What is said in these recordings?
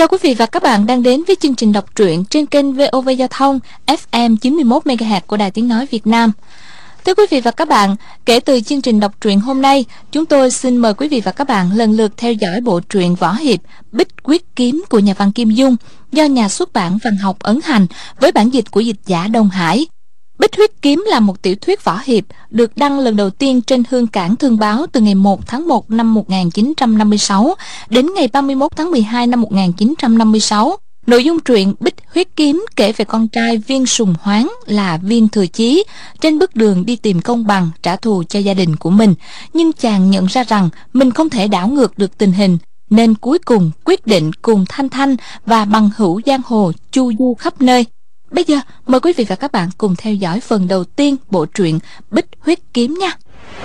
Chào quý vị và các bạn đang đến với chương trình đọc truyện trên kênh VOV Giao thông FM 91 MHz của Đài Tiếng nói Việt Nam. Thưa quý vị và các bạn, kể từ chương trình đọc truyện hôm nay, chúng tôi xin mời quý vị và các bạn lần lượt theo dõi bộ truyện võ hiệp Bích Quyết Kiếm của nhà văn Kim Dung do nhà xuất bản Văn học Ấn Hành với bản dịch của dịch giả Đông Hải. Bích Huyết Kiếm là một tiểu thuyết võ hiệp được đăng lần đầu tiên trên Hương Cảng Thương Báo từ ngày 1 tháng 1 năm 1956 đến ngày 31 tháng 12 năm 1956. Nội dung truyện Bích Huyết Kiếm kể về con trai Viên Sùng Hoáng là Viên Thừa Chí trên bước đường đi tìm công bằng trả thù cho gia đình của mình, nhưng chàng nhận ra rằng mình không thể đảo ngược được tình hình, nên cuối cùng quyết định cùng Thanh Thanh và bằng hữu giang hồ chu du khắp nơi. Bây giờ mời quý vị và các bạn cùng theo dõi phần đầu tiên bộ truyện Bích Huyết Kiếm nha.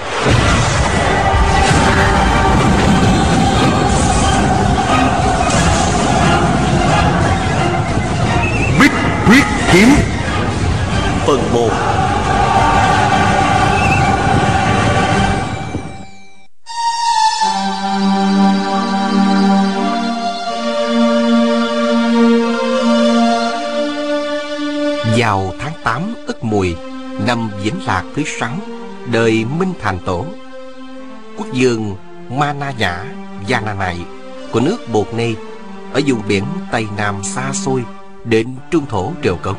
Bích Huyết Kiếm phần 1. Vào tháng 8 Ất Mùi năm Vĩnh Lạc thứ 6 đời Minh Thành Tổ, quốc vương Mana Nhã Giana Nại của nước Bột Nê ở vùng biển Tây Nam xa xôi đến trung thổ Triều Cống.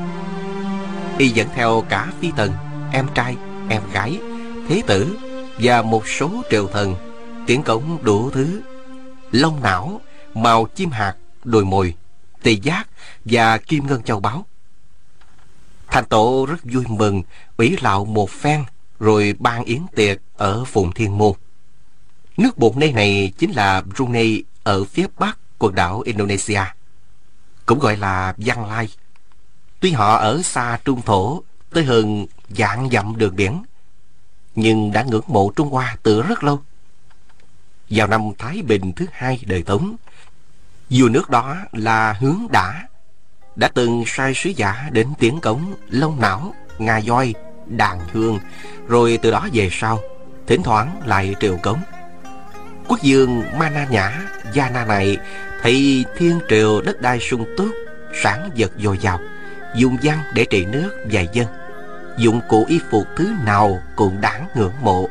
Y dẫn theo cả phi tần, em trai, em gái, thế tử và một số triều thần, tiến cống đủ thứ, long não, màu chim hạt, đồi mồi, tỳ giác và kim ngân châu báu. Thành Tổ rất vui mừng, ủy lạo một phen rồi ban yến tiệc ở Phụng Thiên Môn. Nước Bột Nê này chính là Brunei ở phía bắc quần đảo Indonesia, cũng gọi là Văn Lai. Tuy họ ở xa trung thổ tới hơn vạn dặm đường biển, nhưng đã ngưỡng mộ Trung Hoa từ rất lâu. Vào năm Thái Bình thứ 2 đời Tống, vua nước đó là Hướng đã từng sai sứ giả đến tiến cống Long Não, Nga Voi, Đàn Hương, rồi từ đó về sau thỉnh thoảng lại triều cống. Quốc vương Mana Nhã Giana này thấy thiên triều đất đai sung túc, sản vật dồi dào, dùng văn để trị nước và dân, dụng cụ y phục thứ nào cũng đáng ngưỡng mộ.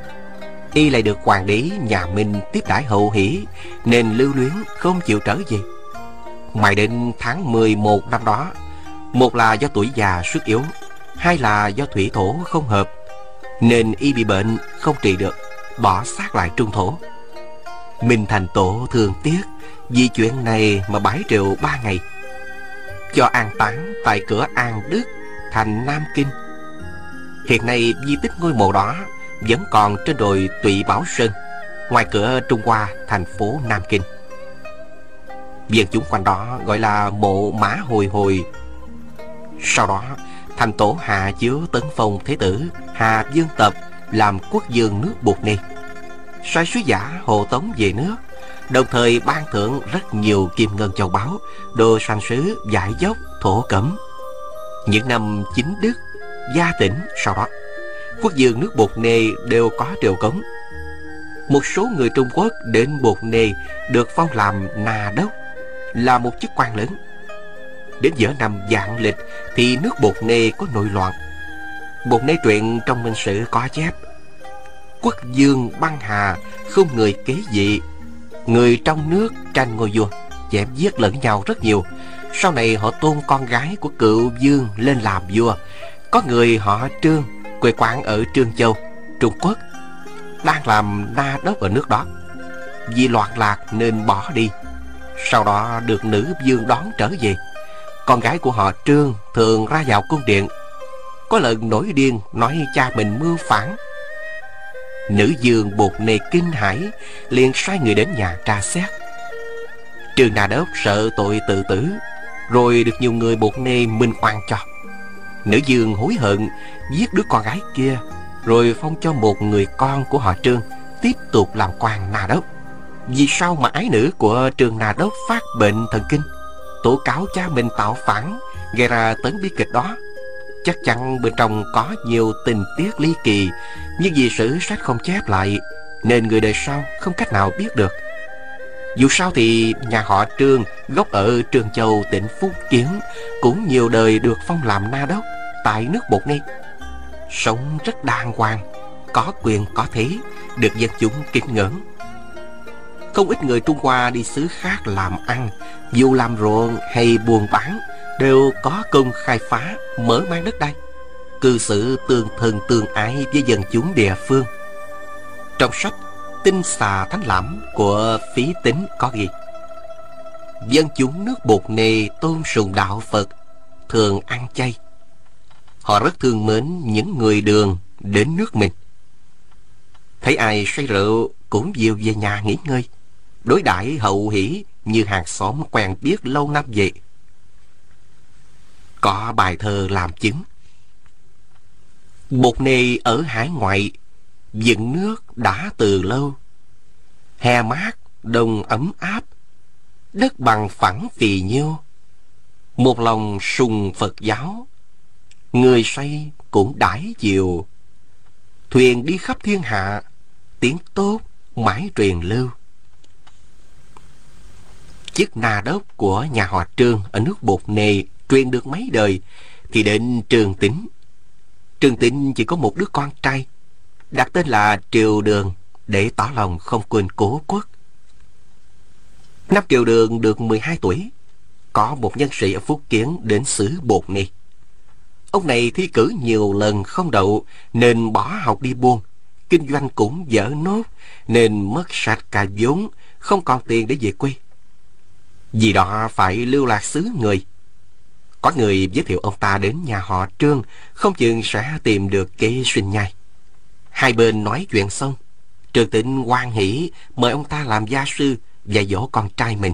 Y lại được hoàng đế nhà Minh tiếp đãi hậu hỷ, nên lưu luyến không chịu trở về. Mãi đến tháng 11 năm đó, một là do tuổi già sức yếu, hai là do thủy thổ không hợp, nên y bị bệnh không trị được, bỏ xác lại trung thổ. Minh Thành Tổ thương tiếc vì chuyện này mà bãi triều 3 ngày, cho an táng tại cửa An Đức, thành Nam Kinh. Hiện nay di tích ngôi mộ đó vẫn còn trên đồi Tụy Bảo Sơn, ngoài cửa Trung Hoa, thành phố Nam Kinh. Dân chúng quanh đó gọi là mộ Mã Hồi Hồi. Sau đó Thành Tổ hạ chiếu tấn phong thế tử Hà Dương Tập làm quốc vương nước Bột Nê, sai sứ giả hộ tống về nước, đồng thời ban thưởng rất nhiều kim ngân châu báu, đồ sành sứ, vải dốc, thổ cẩm. Những năm Chính Đức, Gia Tỉnh sau đó, quốc vương nước Bột Nê đều có triều cống. Một số người Trung Quốc đến Bột Nê được phong làm Na Đốc, là một chức quan lớn. Đến giữa năm Vạn Lịch thì nước Bột Nê có nội loạn. Bột Nê truyện trong Minh Sử có chép: quốc vương băng hà, không người kế vị, người trong nước tranh ngôi vua, chém giết lẫn nhau rất nhiều. Sau này họ tôn con gái của cựu vương lên làm vua. Có người họ Trương, quê quán ở Trương Châu, Trung Quốc, đang làm Na Đốc ở nước đó. Vì loạn lạc nên bỏ đi. Sau đó được nữ vương đón trở về. Con gái của họ Trương thường ra vào cung điện. Có lần nổi điên nói cha mình mưu phản. Nữ vương Bột Nê kinh hãi, liền sai người đến nhà tra xét. Trương Na Đốc sợ tội tự tử, rồi được nhiều người Bột Nê minh oan cho. Nữ vương hối hận, giết đứa con gái kia, rồi phong cho một người con của họ Trương tiếp tục làm quan Na Đốc. Vì sao mà ái nữ của Trương Na Đốc phát bệnh thần kinh, tố cáo cha mình tạo phản, gây ra tấn bi kịch đó? Chắc chắn bên trong có nhiều tình tiết ly kỳ, nhưng vì sử sách không chép lại, nên người đời sau không cách nào biết được. Dù sao thì nhà họ Trương gốc ở Trương Châu, tỉnh Phúc Kiến, cũng nhiều đời được phong làm na đốc tại nước Bột Ni. Sống rất đàng hoàng, có quyền có thế, được dân chúng kính ngưỡng. Không ít người Trung Hoa đi xứ khác làm ăn, dù làm ruộng hay buôn bán, đều có công khai phá, mở mang đất đai, cư xử tương thân tương ái với dân chúng địa phương. Trong sách Tinh Xà Thánh Lãm của Phí Tính có ghi: dân chúng nước Bột Nê tôn sùng đạo Phật, thường ăn chay. Họ rất thương mến những người đường đến nước mình. Thấy ai say rượu cũng dìu về nhà nghỉ ngơi, đối đãi hậu hỷ như hàng xóm quen biết lâu năm vậy. Có bài thơ làm chứng: Bột Nê ở hải ngoại, dựng nước đã từ lâu. Hè mát, đông ấm áp, đất bằng phẳng phì nhiêu. Một lòng sùng Phật giáo, người say cũng đãi chiều. Thuyền đi khắp thiên hạ, tiếng tốt mãi truyền lưu. Chức na đốc của nhà họ Trương ở nước Bột Nê truyền được mấy đời thì đến Trương Tính. Trương Tính chỉ có một đứa con trai, đặt tên là Triều Đường để tỏ lòng không quên cố quốc. Năm Triều Đường được 12 tuổi, có một nhân sĩ ở Phúc Kiến đến xứ Bột Nê. Ông này thi cử nhiều lần không đậu nên bỏ học đi buôn, kinh doanh cũng dở nốt nên mất sạch cả vốn, không còn tiền để về quê. Vì đó phải lưu lạc xứ người. Có người giới thiệu ông ta đến nhà họ Trương, không chừng sẽ tìm được kế sinh nhai. Hai bên nói chuyện xong, Trương Tính hoan hỉ mời ông ta làm gia sư dạy dỗ con trai mình.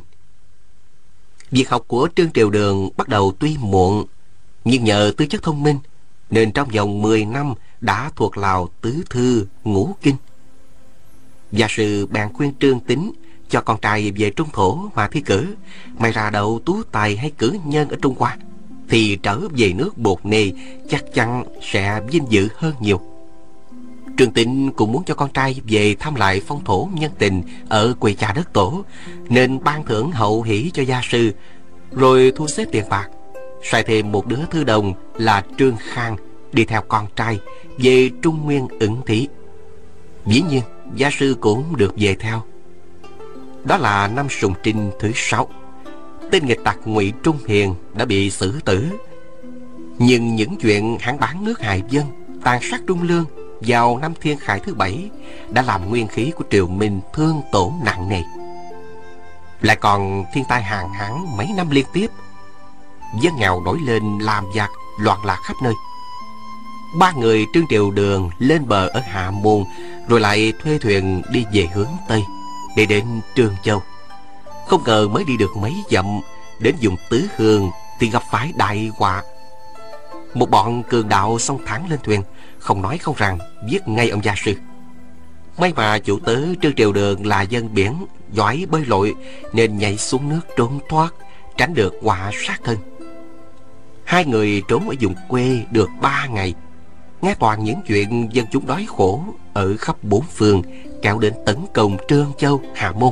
Việc học của Trương Triều Đường bắt đầu tuy muộn, nhưng nhờ tư chất thông minh nên trong vòng 10 năm đã thuộc lào tứ thư ngũ kinh. Gia sư bèn khuyên Trương Tính cho con trai về Trung Thổ mà thi cử. May ra đậu tú tài hay cử nhân ở Trung Hoa thì trở về nước Bột Nê chắc chắn sẽ vinh dự hơn nhiều. Trương Tính cũng muốn cho con trai về thăm lại phong thổ nhân tình ở quê cha đất tổ, nên ban thưởng hậu hỷ cho gia sư, rồi thu xếp tiền bạc, sai thêm một đứa thư đồng là Trương Khang đi theo con trai về Trung Nguyên ẩn thí. Dĩ nhiên gia sư cũng được về theo. Đó là năm Sùng Trinh thứ 6. Tên nghịch tặc Ngụy Trung Hiền đã bị xử tử. Nhưng những chuyện hắn bán nước hại dân, tàn sát Trung Lương vào năm Thiên Khải thứ 7 đã làm nguyên khí của triều Minh thương tổn nặng nề. Lại còn thiên tai hạn hán mấy năm liên tiếp, dân nghèo nổi lên làm giặc loạn lạc khắp nơi. Ba người Trương Triều Đường lên bờ ở Hạ Môn, rồi lại thuê thuyền đi về hướng Tây để đến Trương Châu. Không ngờ mới đi được mấy dặm, đến vùng Tứ Hương thì gặp phải đại họa. Một bọn cường đạo xông thẳng lên thuyền, không nói không rằng giết ngay ông gia sư. May mà chủ tớ Trương Triều Đường là dân biển, giỏi bơi lội nên nhảy xuống nước trốn thoát, tránh được họa sát thân. Hai người trốn ở vùng quê được 3 ngày, nghe toàn những chuyện dân chúng đói khổ ở khắp bốn phương kéo đến tấn công Trương Châu, Hạ Môn.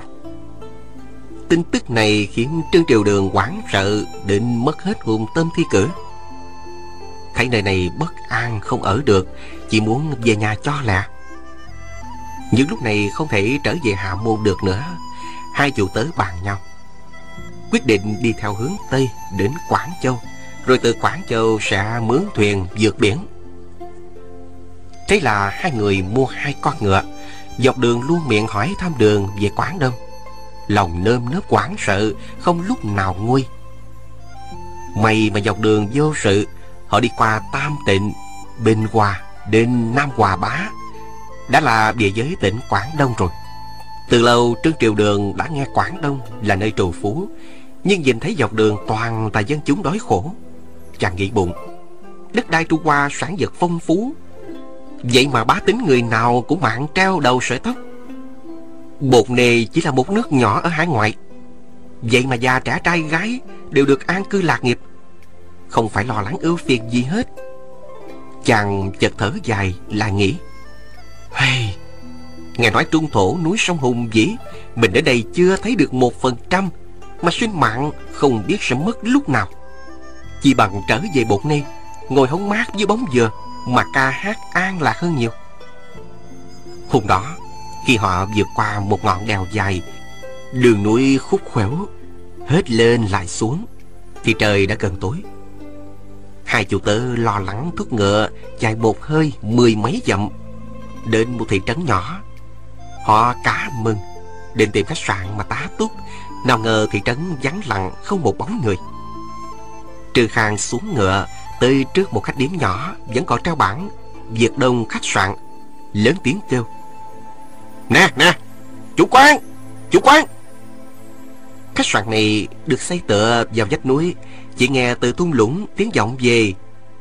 Tin tức này khiến Trương Triều Đường hoảng sợ đến mất hết hồn tâm thi cử. Thấy nơi này bất an không ở được, chỉ muốn về nhà cho lẹ. Nhưng lúc này không thể trở về Hạ Môn được nữa. Hai chủ tớ bàn nhau, quyết định đi theo hướng Tây đến Quảng Châu, rồi từ Quảng Châu sẽ mướn thuyền vượt biển. Thế là hai người mua 2 con ngựa, dọc đường luôn miệng hỏi thăm đường về Quảng Đông. Lòng nơm nớp hoảng sợ, không lúc nào nguôi. May mà dọc đường vô sự, họ đi qua Tam Tịnh, Bình Hòa đến Nam Hòa Bá, đã là địa giới tỉnh Quảng Đông rồi. Từ lâu Trương Triều Đường đã nghe Quảng Đông là nơi trù phú, nhưng nhìn thấy dọc đường toàn là dân chúng đói khổ, chàng nghĩ bụng, đất đai Trung Hoa sản vật phong phú, vậy mà bá tính người nào cũng mạng treo đầu sợi tóc. Bột Nê chỉ là một nước nhỏ ở hải ngoại, vậy mà già trẻ trai gái đều được an cư lạc nghiệp, không phải lo lắng ưu phiền gì hết. Chàng chợt thở dài lại nghĩ, hey, Nghe nói trung thổ núi sông hùng vĩ, mình ở đây chưa thấy được 1%, mà sinh mạng không biết sẽ mất lúc nào. Chỉ bằng trở về Bột Nê, ngồi hóng mát dưới bóng dừa mà ca hát an lạc hơn nhiều. Hôm đó, khi họ vượt qua một ngọn đèo dài, đường núi khúc khuỷu, hết lên lại xuống, thì trời đã gần tối. Hai chủ tớ lo lắng thúc ngựa chạy một hơi 10 mấy dặm đến một thị trấn nhỏ. Họ cả mừng định tìm khách sạn mà tá túc, nào ngờ thị trấn vắng lặng không một bóng người. Trương Khang xuống ngựa tới trước một khách điếm nhỏ vẫn còn treo bảng Việt Đông khách sạn, lớn tiếng kêu: Nè, chủ quán, chủ quán. Khách sạn này được xây tựa vào vách núi, chỉ nghe từ thung lũng tiếng vọng về: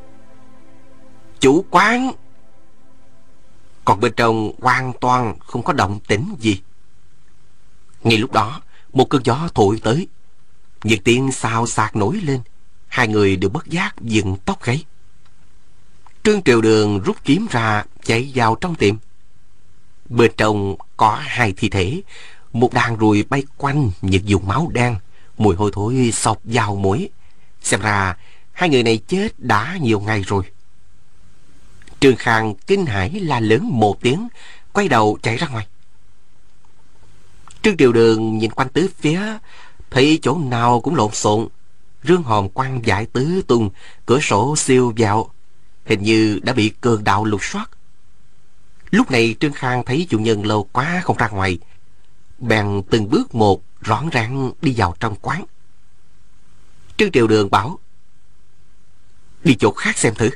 Chủ quán. Còn bên trong hoàn toàn không có động tĩnh gì. Ngay lúc đó, một cơn gió thổi tới, những tiếng xào xạc nổi lên. Hai người đều bất giác dựng tóc gáy. Trương Triều Đường rút kiếm ra chạy vào trong tiệm. Bên trong có hai thi thể, một đàn ruồi bay quanh những vùng máu đen, mùi hôi thối xộc vào mũi. Xem ra hai người này chết đã nhiều ngày rồi. Trương Khang kinh hãi la lớn một tiếng, quay đầu chạy ra ngoài. Trương Triều Đường nhìn quanh tứ phía, thấy chỗ nào cũng lộn xộn, rương hòm quăng vải tứ tung, cửa sổ siêu vẹo, hình như đã bị cường đạo lục soát. Lúc này Trương Khang thấy chủ nhân lâu quá không ra ngoài, bèn từng bước một rón rén đi vào trong quán. Trương Triều Đường bảo: Đi chỗ khác xem thử.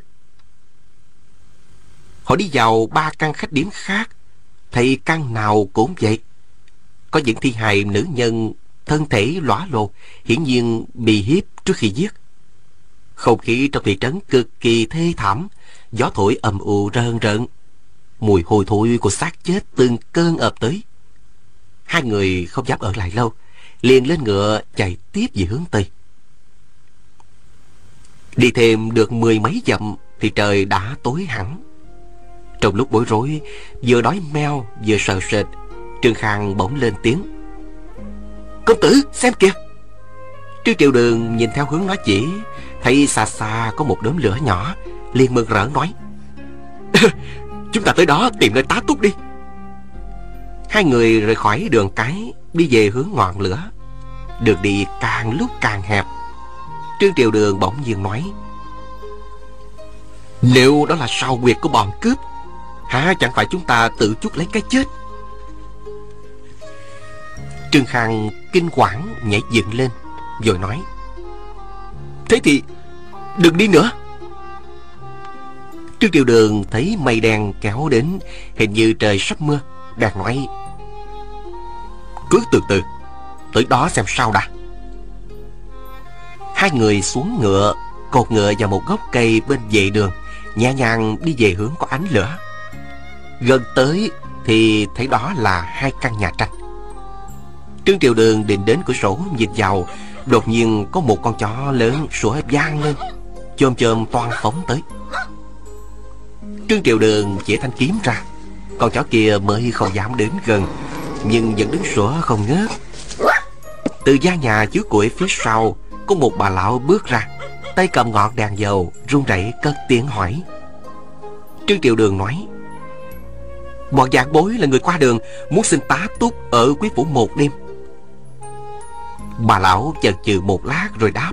Họ đi vào 3 căn khách điếm khác, thấy căn nào cũng vậy. Có những thi hài nữ nhân thân thể lõa lồ, hiển nhiên bị hiếp trước khi giết. Không khí trong thị trấn cực kỳ thê thảm, gió thổi ầm ù rơn rợn, mùi hôi thối của xác chết từng cơn ập tới. Hai người không dám ở lại lâu, liền lên ngựa chạy tiếp về hướng tây. Đi thêm được 10 mấy dặm thì trời đã tối hẳn. Trong lúc bối rối, vừa đói meo vừa sợ sệt, Trương Khang bỗng lên tiếng: Công tử, xem kìa. Trương Triều Đường nhìn theo hướng nó chỉ, thấy xa xa có một đốm lửa nhỏ, liền mừng rỡ nói: Chúng ta tới đó tìm nơi tá túc đi. Hai người rời khỏi đường cái, đi về hướng ngọn lửa. Đường đi càng lúc càng hẹp. Trương Triều Đường bỗng nhiên nói: Nếu đó là sao huyệt của bọn cướp, hả chẳng phải chúng ta tự chuốc lấy cái chết? Trương Khang kinh quản nhảy dựng lên, rồi nói: Thế thì đừng đi nữa. Trương Triều Đường thấy mây đen kéo đến, hình như trời sắp mưa, bèn nói: Cứ từ từ, tới đó xem sao đã. Hai người xuống ngựa, cột ngựa vào một gốc cây bên vệ đường, nhẹ nhàng đi về hướng có ánh lửa. Gần tới thì thấy đó là 2 căn nhà tranh. Trương Triều Đường định đến cửa sổ nhìn vào, đột nhiên có một con chó lớn sủa vang lên, chôm chôm toan phóng tới. Trương Triều Đường chỉ thanh kiếm ra, con chó kia mới không dám đến gần, nhưng vẫn đứng sủa không ngớt. Từ gian nhà chứa củi phía sau, có một bà lão bước ra, tay cầm ngọn đèn dầu, run rẩy cất tiếng hỏi. Trương Triều Đường nói: Bọn vạn bối là người qua đường, muốn xin tá túc ở quý phủ một đêm. Bà lão chần chừ một lát rồi đáp: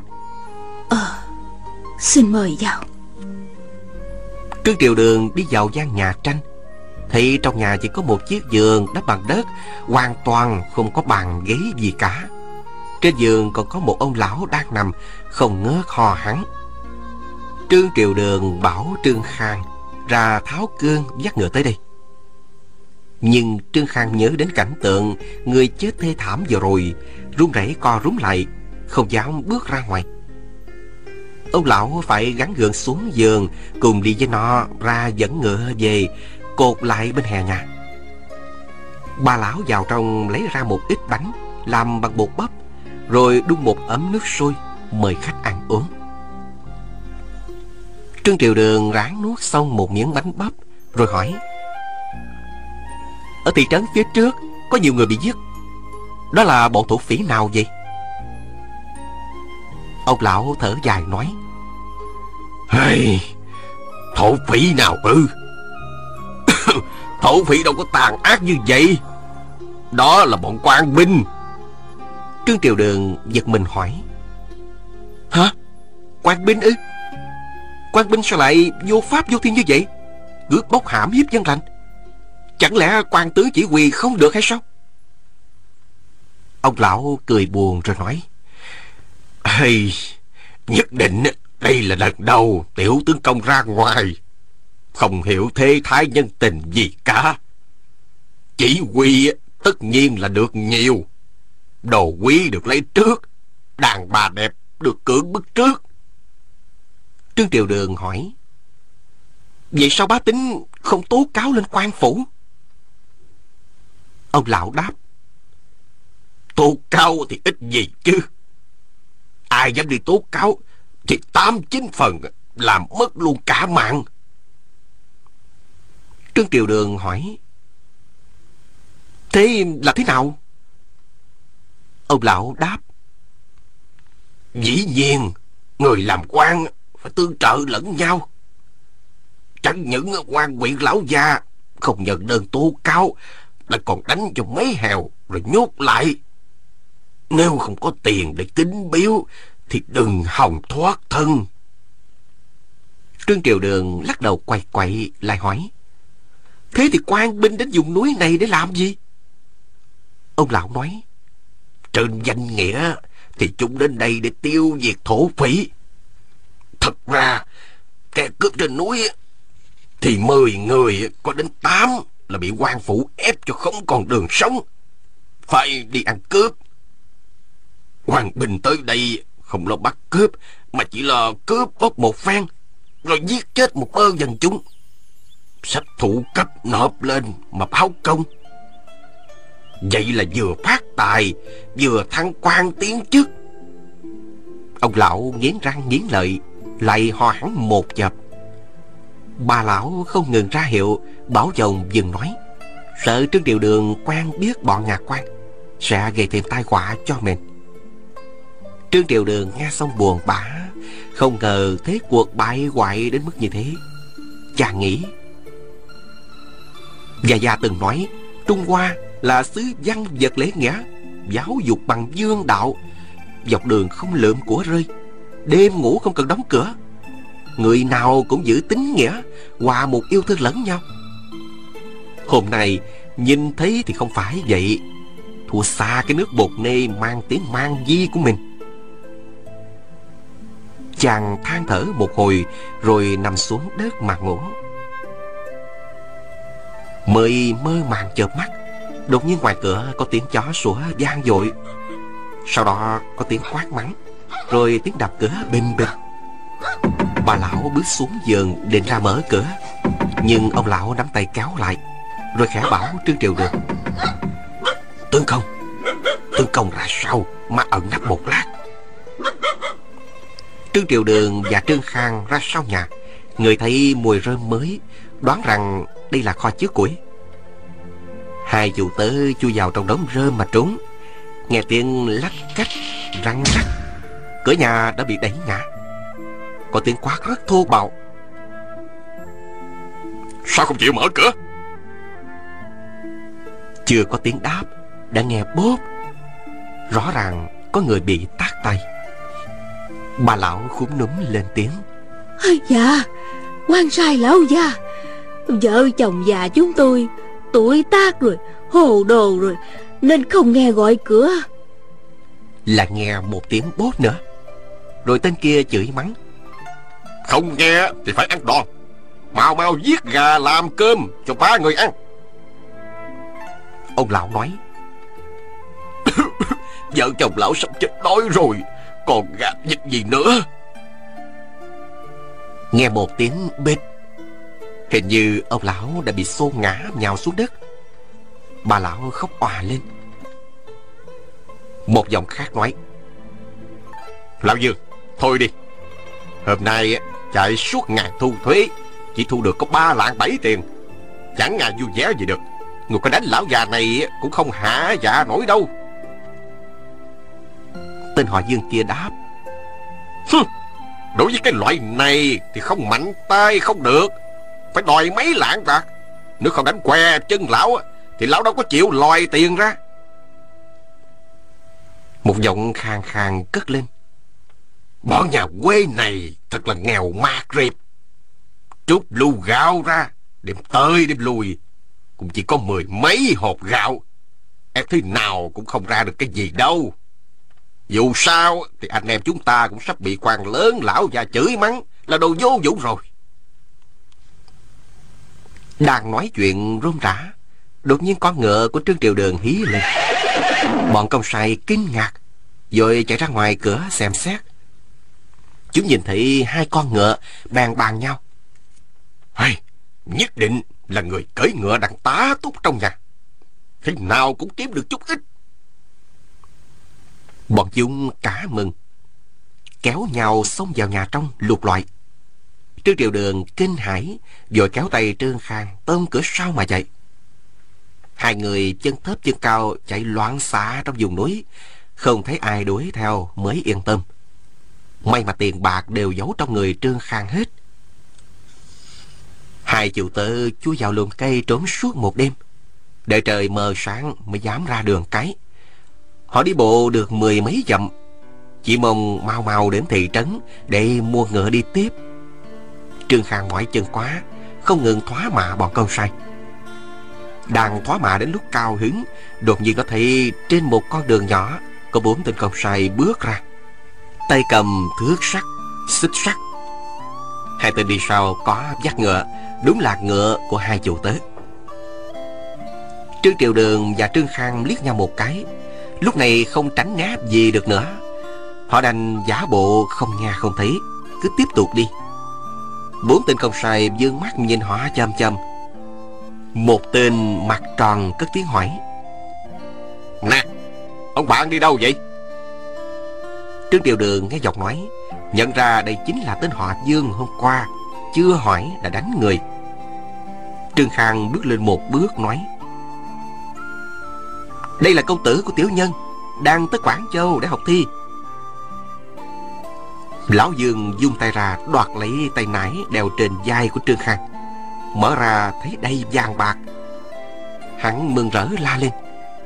Xin mời vào. Trương Triều Đường đi vào gian nhà tranh, thấy trong nhà chỉ có một chiếc giường đắp bằng đất, hoàn toàn không có bàn ghế gì cả. Trên giường còn có một ông lão đang nằm, không ngớt hò hắng. Trương Triều Đường bảo Trương Khang ra tháo cương dắt ngựa tới đây. Nhưng Trương Khang nhớ đến cảnh tượng người chết thê thảm vừa rồi, run rẩy co rúm lại, không dám bước ra ngoài. Ông lão phải gắn gượng xuống giường, cùng đi với nó ra dẫn ngựa về, cột lại bên hè nhà. Bà lão vào trong lấy ra một ít bánh làm bằng bột bắp, rồi đun một ấm nước sôi mời khách ăn uống. Trương Triều Đường ráng nuốt xong một miếng bánh bắp, rồi hỏi: Ở thị trấn phía trước có nhiều người bị giết. Đó là bọn thổ phỉ nào vậy? Ông lão thở dài nói: Hey, thổ phỉ nào ư? Thổ phỉ đâu có tàn ác như vậy. Đó là bọn quan binh. Trương Triều Đường giật mình hỏi: Hả? Quan binh ư? Quan binh sao lại vô pháp vô thiên như vậy, cướp bóc hãm hiếp dân lành? Chẳng lẽ quan tướng chỉ huy không được hay sao? Ông lão cười buồn rồi nói: Hey, nhất định đây là lần đầu tiểu tướng công ra ngoài, không hiểu thế thái nhân tình gì cả. Chỉ huy tất nhiên là được nhiều, đồ quý được lấy trước, đàn bà đẹp được cưỡng bức trước. Trương Triều Đường hỏi: Vậy sao bá tính không tố cáo lên quan phủ? Ông lão đáp: Tố cáo thì ít gì chứ. Ai dám đi tố cáo thì 8-9 phần làm mất luôn cả mạng. Trương Triều Đường hỏi: Thế là thế nào? Ông lão đáp: Dĩ nhiên người làm quan phải tương trợ lẫn nhau. Chẳng những quan huyện lão gia không nhận đơn tố cáo, lại còn đánh cho mấy hèo rồi nhốt lại. Nếu không có tiền để kính biếu thì đừng hòng thoát thân. Trương Triều Đường lắc đầu quay quậy lại hỏi: Thế thì quan binh đến vùng núi này để làm gì? Ông lão nói: Trên danh nghĩa thì chúng đến đây để tiêu diệt thổ phỉ. Thật ra kẻ cướp trên núi thì 10 người có đến 8 là bị quan phủ ép cho không còn đường sống, phải đi ăn cướp. Quan binh tới đây không lo bắt cướp, mà chỉ là cướp bóc một phen rồi giết chết một mơ dân chúng, sách thủ cấp nộp lên mà báo công. Vậy là vừa phát tài vừa thăng quan tiến chức. Ông lão nghiến răng nghiến lợi lại ho hẳn một chập. Bà lão không ngừng ra hiệu bảo chồng dừng nói, sợ Trương Triều Đường quen biết bọn nhà quan sẽ gây thêm tai họa cho mình. Trương Triều Đường nghe xong buồn bã, không ngờ thế cuộc bại hoại đến mức như thế. Chàng nghĩ, Gia từng nói Trung Hoa là xứ văn vật lễ nghĩa, giáo dục bằng dương đạo, dọc đường không lượm của rơi, đêm ngủ không cần đóng cửa, người nào cũng giữ tín nghĩa, hòa một yêu thương lẫn nhau. Hôm nay nhìn thấy thì không phải vậy, thua xa cái nước bột nê mang tiếng mang di của mình. Chàng than thở một hồi rồi nằm xuống đất mà ngủ. Mới mơ màng chợp mắt, đột nhiên ngoài cửa có tiếng chó sủa vang dội. Sau đó có tiếng quát mắng, rồi tiếng đập cửa binh binh. Bà lão bước xuống giường định ra mở cửa, nhưng ông lão nắm tay kéo lại, rồi khẽ bảo Trương Triều Đường, Tướng công ra sau mà ẩn nấp một lát. Trương Triều Đường và Trương Khang ra sau nhà, người thấy mùi rơm mới, đoán rằng đây là kho chứa củi. Hai chủ tớ chui vào trong đống rơm mà trốn. Nghe tiếng lách cách răng rắc, cửa nhà đã bị đẩy ngã. Có tiếng quát rất thô bạo, sao không chịu mở cửa? Chưa có tiếng đáp, đã nghe bốp. Rõ ràng có người bị tát tay. Bà lão khúm núm lên tiếng, Dạ, quan sai lão gia, vợ chồng già chúng tôi tuổi tác rồi, hồ đồ rồi, nên không nghe gọi cửa. Là nghe một tiếng bốp nữa. Rồi tên kia chửi mắng, không nghe thì phải ăn đòn, mau giết gà làm cơm cho 3 người ăn. Ông lão nói, vợ chồng lão sắp chết đói rồi, còn gạt dịch gì nữa. Nghe một tiếng bịch, hình như ông lão đã bị xô ngã nhào xuống đất. Bà lão khóc òa lên. Một giọng khác nói, Lão Dương, thôi đi, hôm nay chạy suốt ngày thu thuế, chỉ thu được có 3 lạng 7 tiền, chẳng ngại vui vẻ gì được. Người có đánh lão già này cũng không hả dạ nổi đâu. Tên họ Dương kia đáp: Đối với cái loại này thì không mạnh tay không được, phải đòi mấy lạng bạc. Nếu không đánh què chân lão thì lão đâu có chịu lòi tiền ra. Một giọng khàn khàn cất lên: Bọn nhà quê này thật là nghèo mạt rệp. Trút lu gạo ra, đêm tới đêm lùi cũng chỉ có 10 mấy hộp gạo. Em thế nào cũng không ra được cái gì đâu. Dù sao thì anh em chúng ta cũng sắp bị quan lớn lão già chửi mắng là đồ vô dụng rồi. Đang nói chuyện rôm rả, đột nhiên con ngựa của Trương Triều Đường hí lên. Bọn công sai kinh ngạc, rồi chạy ra ngoài cửa xem xét. Chúng nhìn thấy hai con ngựa bèn bàn nhau: Hey, nhất định là người cưỡi ngựa đang tá túc trong nhà, thế nào cũng kiếm được chút ít. Bọn chúng cả mừng, kéo nhau xông vào nhà trong lục lọi. Trương Triều Đường kinh hãi, vội kéo tay Trương Khang tông cửa sau mà chạy. Hai người chân thấp chân cao chạy loạn xạ trong vùng núi, không thấy ai đuổi theo mới yên tâm. May mà tiền bạc đều giấu trong người Trương Khang hết. Hai chủ tớ chui vào lùm cây trốn suốt một đêm, đợi trời mờ sáng mới dám ra đường cái. Họ đi bộ được 10 mấy dặm, chỉ mong mau mau đến thị trấn để mua ngựa đi tiếp. Trương Khang mỏi chân quá, không ngừng thoá mạ bọn công sai. Đang thoá mạ đến lúc cao hứng, đột nhiên có thấy trên một con đường nhỏ có 4 tên công sai bước ra, tay cầm thước sắt, xích sắt. Hai tên đi sau có dắt ngựa, đúng là ngựa của hai chủ tớ. Trương Triều Đường và Trương Khang liếc nhau một cái, lúc này không tránh né gì được nữa. Họ đành giả bộ không nghe không thấy, cứ tiếp tục đi. 4 tên công sai dương mắt nhìn họ chăm chăm. Một tên mặt tròn cất tiếng hỏi: Nè, ông bạn đi đâu vậy? Trương Triều Đường nghe giọng nói, nhận ra đây chính là tên họ Dương hôm qua chưa hỏi đã đánh người. Trương Khang bước lên một bước nói: Đây là công tử của tiểu nhân, đang tới Quảng Châu để học thi. Lão Dương vung tay ra đoạt lấy tay nải đeo trên vai của Trương Khang, mở ra thấy đầy vàng bạc. Hắn mừng rỡ la lên: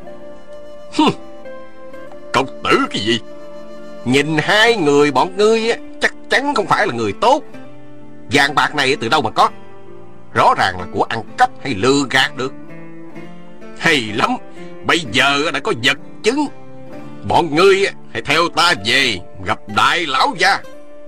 Công tử cái gì? Nhìn hai người bọn ngươi chắc chắn không phải là người tốt. Vàng bạc này từ đâu mà có? Rõ ràng là của ăn cắp hay lừa gạt được. Hay lắm, bây giờ đã có vật chứng. Bọn ngươi hãy theo ta về gặp đại lão gia.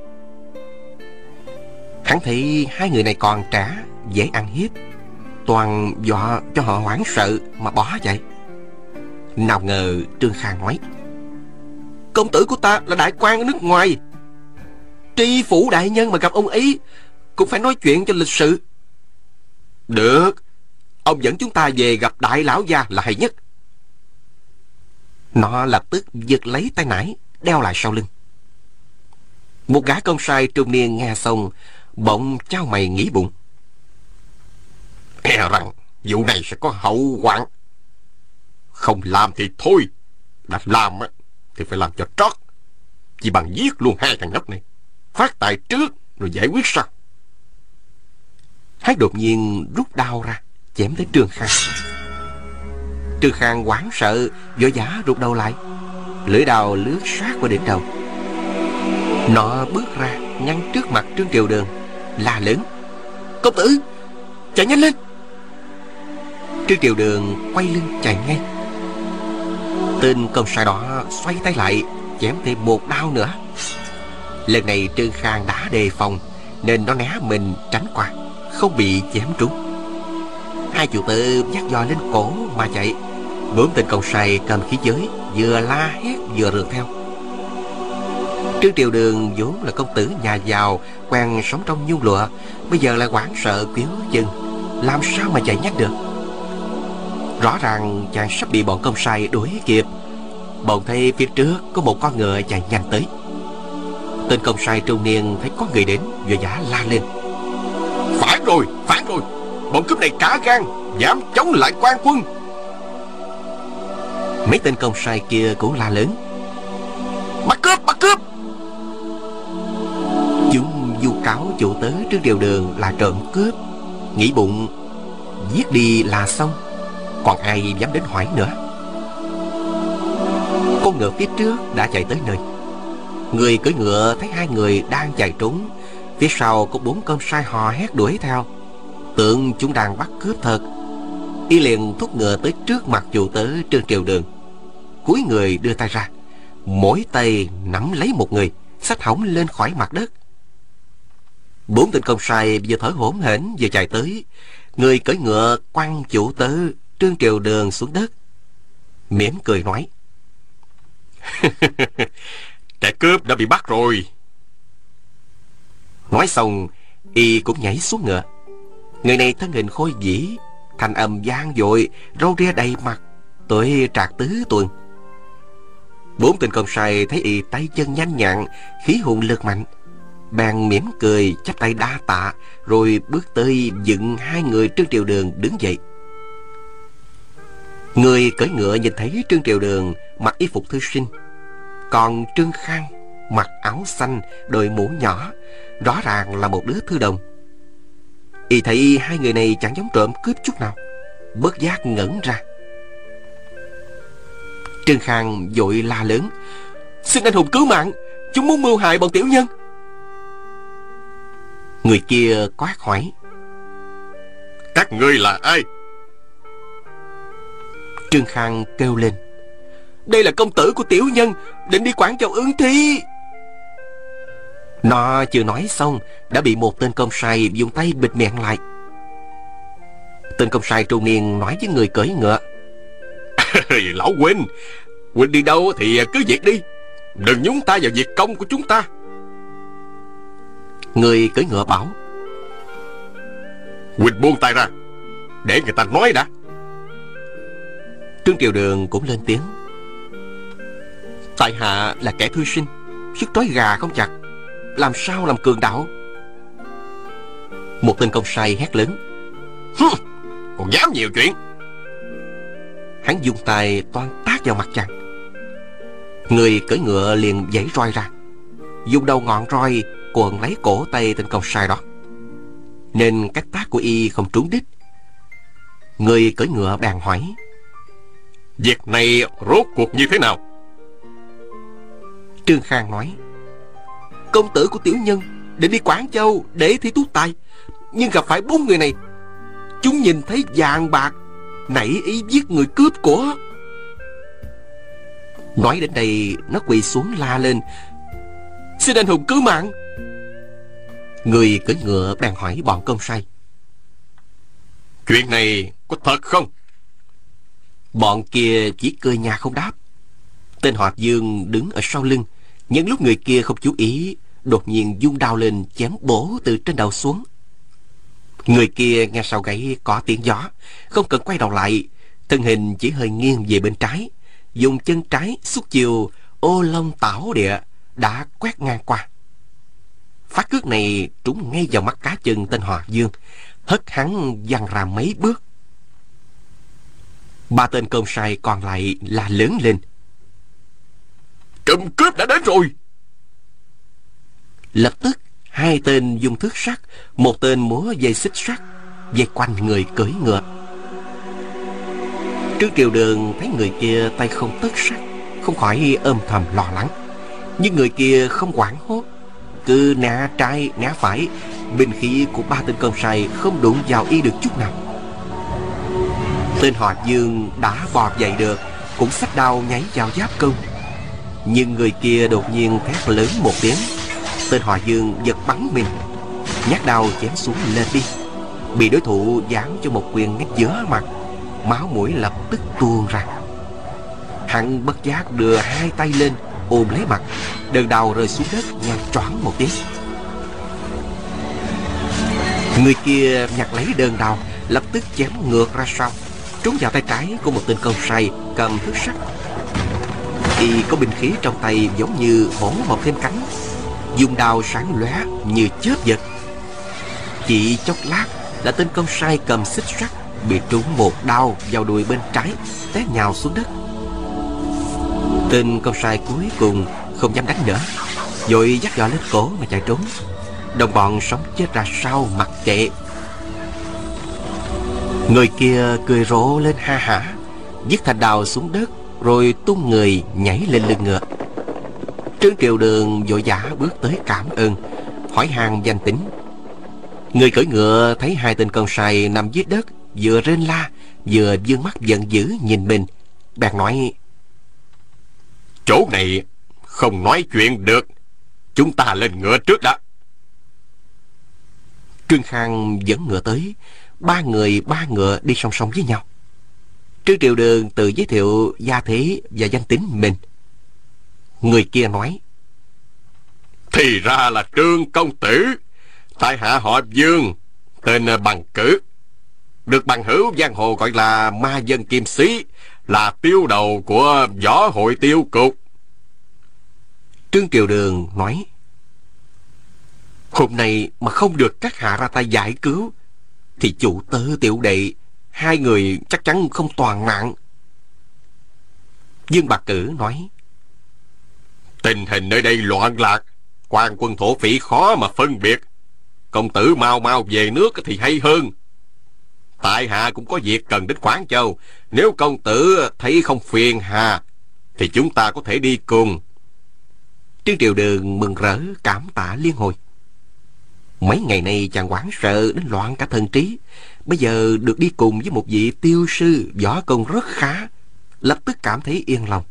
Hắn thấy hai người này còn trẻ, dễ ăn hiếp, toàn dọa cho họ hoảng sợ mà bỏ chạy. Nào ngờ Trương Khang nói: Công tử của ta là đại quan ở nước ngoài, tri phủ đại nhân mà gặp ông ấy cũng phải nói chuyện cho lịch sự. Được, ông dẫn chúng ta về gặp đại lão gia là hay nhất. Nó lập tức giật lấy tay nải đeo lại sau lưng. Một gã công sai trung niên nghe xong bỗng chau mày nghĩ bụng: E rằng vụ này sẽ có hậu hoạn. Không làm thì thôi, đã làm thì phải làm cho trót. Chỉ bằng giết luôn hai thằng nhóc này, phát tài trước rồi giải quyết sau. Hắn đột nhiên rút đao ra chém tới Trương Khang. Trương Khang hoảng sợ vội vã rụt đầu lại, lưỡi đao lướt sát qua đỉnh đầu. Nó bước ra ngăn trước mặt Trương Triều Đường, la lớn: Công tử, chạy nhanh lên! Trương Triều Đường quay lưng chạy ngay. Tên công sai đó xoay tay lại chém thêm một đao nữa. Lần này Trương Khang đã đề phòng nên nó né mình tránh qua, không bị chém trúng. Hai chủ tử dắt giò lên cổ mà chạy. 4 tên công sai cầm khí giới vừa la hét vừa rượt theo. Trương Triều Đường vốn là công tử nhà giàu quen sống trong nhung lụa, bây giờ lại hoảng sợ quýu chân, làm sao mà chạy nhanh được. Rõ ràng chàng sắp bị bọn công sai đuổi kịp. Bỗng thấy phía trước có một con ngựa chạy nhanh tới. Tên công sai trung niên thấy có người đến vội vã la lên: Phản rồi, bọn cướp này cả gan, dám chống lại quan quân. Mấy tên công sai kia cũng la lớn: Bắt cướp, bắt cướp! Chúng vu cáo chủ tớ Trương Triều Đường là trộm cướp, nghĩ bụng giết đi là xong, còn ai dám đến hỏi nữa. Con ngựa phía trước đã chạy tới nơi. Người cưỡi ngựa thấy hai người đang chạy trốn, phía sau có 4 con sai hò hét đuổi theo, tưởng chúng đang bắt cướp thật. Y liền thúc ngựa tới trước mặt chủ tớ Trương Triều Đường, cúi người đưa tay ra, mỗi tay nắm lấy một người, xách hỏng lên khỏi mặt đất. 4 tên công sai vừa thở hổn hển vừa chạy tới. Người cưỡi ngựa quăng chủ tớ Trương Triều Đường xuống đất, mỉm cười nói: Kẻ cướp đã bị bắt rồi. Nói xong, y cũng nhảy xuống ngựa. Người này thân hình khôi vĩ, thanh âm vang dội, râu ria đầy mặt, tuổi trạc tứ tuần. 4 tên công sai thấy y tay chân nhanh nhặn, khí hùng lực mạnh, bèn mỉm cười chắp tay đa tạ, rồi bước tới dựng hai người Trương Triều Đường đứng dậy. Người cưỡi ngựa nhìn thấy Trương Triều Đường mặc y phục thư sinh, còn Trương Khang mặc áo xanh, đội mũ nhỏ, rõ ràng là một đứa thư đồng. Y thấy hai người này chẳng giống trộm cướp chút nào, bất giác ngẩn ra. Trương Khang vội la lớn: Xin anh hùng cứu mạng, chúng muốn mưu hại bọn tiểu nhân. Người kia quát hỏi: Các ngươi là ai? Trương Khang kêu lên: Đây là công tử của tiểu nhân, định đi Quảng Châu ứng thi. Nó chưa nói xong đã bị một tên công sai dùng tay bịt miệng lại. Tên công sai trung niên nói với người cưỡi ngựa: Lão huynh, huynh đi đâu thì cứ việc đi, đừng nhúng tay vào việc công của chúng ta. Người cưỡi ngựa bảo: Huynh buông tay ra, để người ta nói đã. Trương Triều Đường cũng lên tiếng: Tại hạ là kẻ thư sinh, sức trói gà không chặt, làm sao làm cường đạo? Một tên công sai hét lớn: Còn dám nhiều chuyện! Hắn dùng tay toan tát vào mặt chàng. Người cưỡi ngựa liền giãy roi ra, dùng đầu ngọn roi quần lấy cổ tay tên công sai đó, nên các tát của y không trúng đích. Người cưỡi ngựa bèn hỏi: Việc này rốt cuộc như thế nào? Trương Khang nói: Công tử của tiểu nhân định đi Quảng Châu để thi tú tài, nhưng gặp phải 4 người này. Chúng nhìn thấy vàng bạc, nảy ý giết người cướp của. Nói đến đây, nó quỳ xuống la lên: Xin anh hùng cứu mạng. Người cưỡi ngựa bèn hỏi bọn công sai: Chuyện này có thật không? Bọn kia chỉ cười nhạt không đáp. Tên họ Dương đứng ở sau lưng, nhân lúc người kia không chú ý, đột nhiên vung đao lên chém bổ từ trên đầu xuống. Người kia nghe sau gáy có tiếng gió, không cần quay đầu lại, thân hình chỉ hơi nghiêng về bên trái, dùng chân trái xúc chiều ô long tảo địa đã quét ngang qua. Phát cước này trúng ngay vào mắt cá chân tên họ Dương, hất hắn văng ra mấy bước. 3 tên công sai còn lại la lớn lên: Trộm cướp đã đến rồi! Lập tức 2 tên dùng thước sắt, một tên múa dây xích sắt vây quanh người cưỡi ngựa. Trương Triều Đường thấy người kia tay không tất sắt, không khỏi âm thầm lo lắng. Nhưng người kia không hoảng hốt, cứ né trái né phải, binh khí của 3 tên công sai không đụng vào y được chút nào. Tên họ Dương đã bò dậy được, cũng xách đao nhảy vào giáp công. Nhưng người kia đột nhiên thét lớn một tiếng. Tên họ Dương giật bắn mình, nhát đao chém xuống lên đi, bị đối thủ giáng cho một quyền ngay giữa mặt, máu mũi lập tức tuôn ra. Hắn bất giác đưa 2 tay lên ôm lấy mặt, đơn đao rơi xuống đất nghe choảng một tiếng. Người kia nhặt lấy đơn đao, lập tức chém ngược ra sau, trúng vào tay trái của một tên công sai cầm thước sắt. Y có binh khí trong tay giống như hổ mọc thêm cánh, dùng đao sáng lóe như chớp giật. Chỉ chốc lát là tên công sai cầm xích sắt bị trúng một đao vào đùi bên trái, té nhào xuống đất. Tên con sai cuối cùng không dám đánh nữa, vội dắt giỏ lên cổ mà chạy trốn. Đồng bọn sống chết ra sau mặc kệ. Người kia cười rộ lên ha hả, vứt thanh đao xuống đất, rồi tung người nhảy lên lưng ngựa. Trương Triều Đường vội vã bước tới cảm ơn, hỏi han danh tính. Người cưỡi ngựa thấy hai tên con sai nằm dưới đất, vừa rên la vừa dương mắt giận dữ nhìn mình, bèn nói: chỗ này không nói chuyện được, chúng ta lên ngựa trước đã. Trương Khang dẫn ngựa tới, ba người ba ngựa đi song song với nhau. Trương Triều Đường tự giới thiệu gia thế và danh tính mình. Người kia nói: thì ra là Trương công tử, tại hạ họ Dương, tên Bằng Cử, được bằng hữu giang hồ gọi là ma dân Kim Sĩ, là tiêu đầu của võ hội tiêu cục. Trương Triều Đường nói: hôm nay mà không được các hạ ra tay giải cứu, thì chủ tớ tiểu đệ hai người chắc chắn không toàn mạng. Dương Bạc Cử nói: tình hình nơi đây loạn lạc, quan quân thổ phỉ khó mà phân biệt. Công tử mau mau về nước thì hay hơn. Tại hạ cũng có việc cần đến Quảng Châu, nếu công tử thấy không phiền hà thì chúng ta có thể đi cùng. Trương Triều Đường mừng rỡ cảm tạ liên hồi. Mấy ngày nay chàng hoảng sợ đến loạn cả thần trí, bây giờ được đi cùng với một vị tiêu sư võ công rất khá, lập tức cảm thấy yên lòng.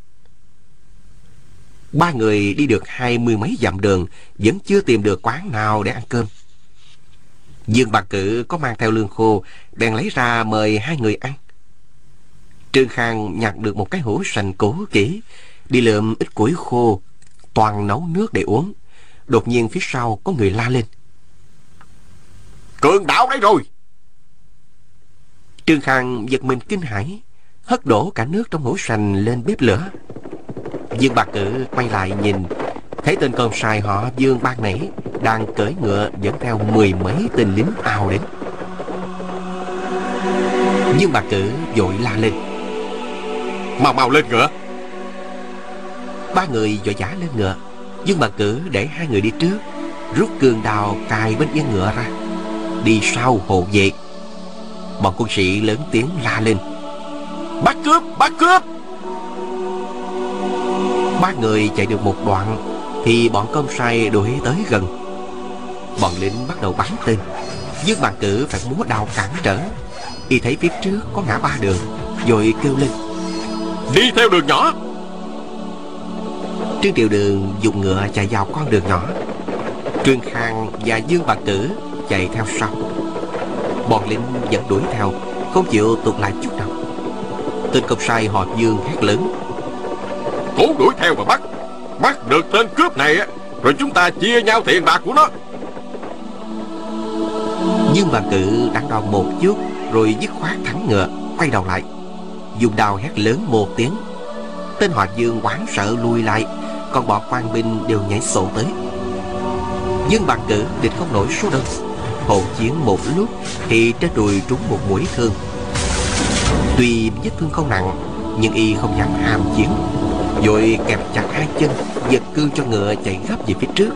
Ba người đi được 20 mấy dặm đường, vẫn chưa tìm được quán nào để ăn cơm. Dương Bạc Cử có mang theo lương khô, bèn lấy ra mời hai người ăn. Trương Khang nhặt được một cái hũ sành cũ kỹ, đi lượm ít củi khô, toàn nấu nước để uống. Đột nhiên phía sau có người la lên: Cường đạo đấy rồi! Trương Khang giật mình kinh hãi, hất đổ cả nước trong hũ sành lên bếp lửa. Dương Bạc Cử quay lại nhìn, thấy tên con sai họ Dương ban nãy đang cưỡi ngựa dẫn theo 10 mấy tên lính ào đến. Dương Bạc Cử vội la lên: mau mau lên ngựa! Ba người vội vã lên ngựa. Dương Bạc Cử để hai người đi trước, rút cương đao cài bên yên ngựa ra, đi sau hộ vệ. Bọn quân sĩ lớn tiếng la lên: bắt cướp, bắt cướp! Ba người chạy được một đoạn thì bọn công sai đuổi tới gần. Bọn lính bắt đầu bắn tên. Dương Bạc Cử phải múa đao cản trở. Y thấy phía trước có ngã ba đường, rồi kêu lên: đi theo đường nhỏ! Trương Triều Đường dùng ngựa chạy vào con đường nhỏ. Trương Khang và Dương Bạc Cử chạy theo sau. Bọn lính vẫn đuổi theo, không chịu tụt lại chút nào. Tên công sai họ Dương hét lớn: cố đuổi theo mà bắt! Bắt được tên cướp này rồi chúng ta chia nhau tiền bạc của nó. Dương Bạc Cử đắn đo một chút, rồi dứt khoát thắng ngựa, quay đầu lại, dùng đao hét lớn một tiếng. Tên họ Dương hoảng sợ lùi lại, còn bọn quan binh đều nhảy sổ tới. Dương Bạc Cử địch không nổi số đông, hỗn chiến một lúc thì trên đùi trúng một mũi thương. Tuy vết thương không nặng, nhưng y không dám ham chiến, vội kẹp chặt hai chân, giật cương cho ngựa chạy gấp về phía trước.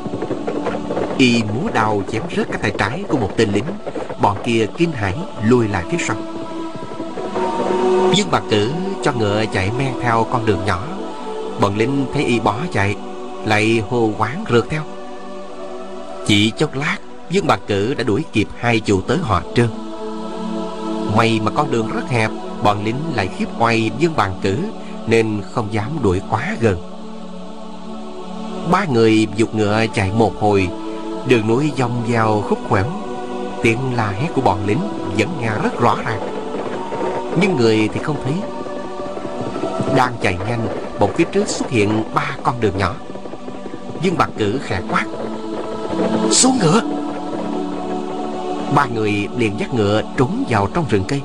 Y múa đao chém rớt cái tay trái của một tên lính. Bọn kia kinh hãi lùi lại phía sau. Dương Bạc Cử cho ngựa chạy men theo con đường nhỏ. Bọn lính thấy y bỏ chạy, lại hô hoáng rượt theo. Chỉ chốc lát, Dương Bạc Cử đã đuổi kịp hai chủ tớ họ Trương. May mà con đường rất hẹp, bọn lính lại khiếp oai Dương Bạc Cử nên không dám đuổi quá gần. Ba người giục ngựa chạy một hồi, đường núi dông vào khúc khuỷu, tiếng la hét của bọn lính vẫn nghe rất rõ ràng, nhưng người thì không thấy. Đang chạy nhanh, bỗng phía trước xuất hiện ba con đường nhỏ. Dương Bạc Cử khẽ quát: xuống ngựa! Ba người liền dắt ngựa trốn vào trong rừng cây.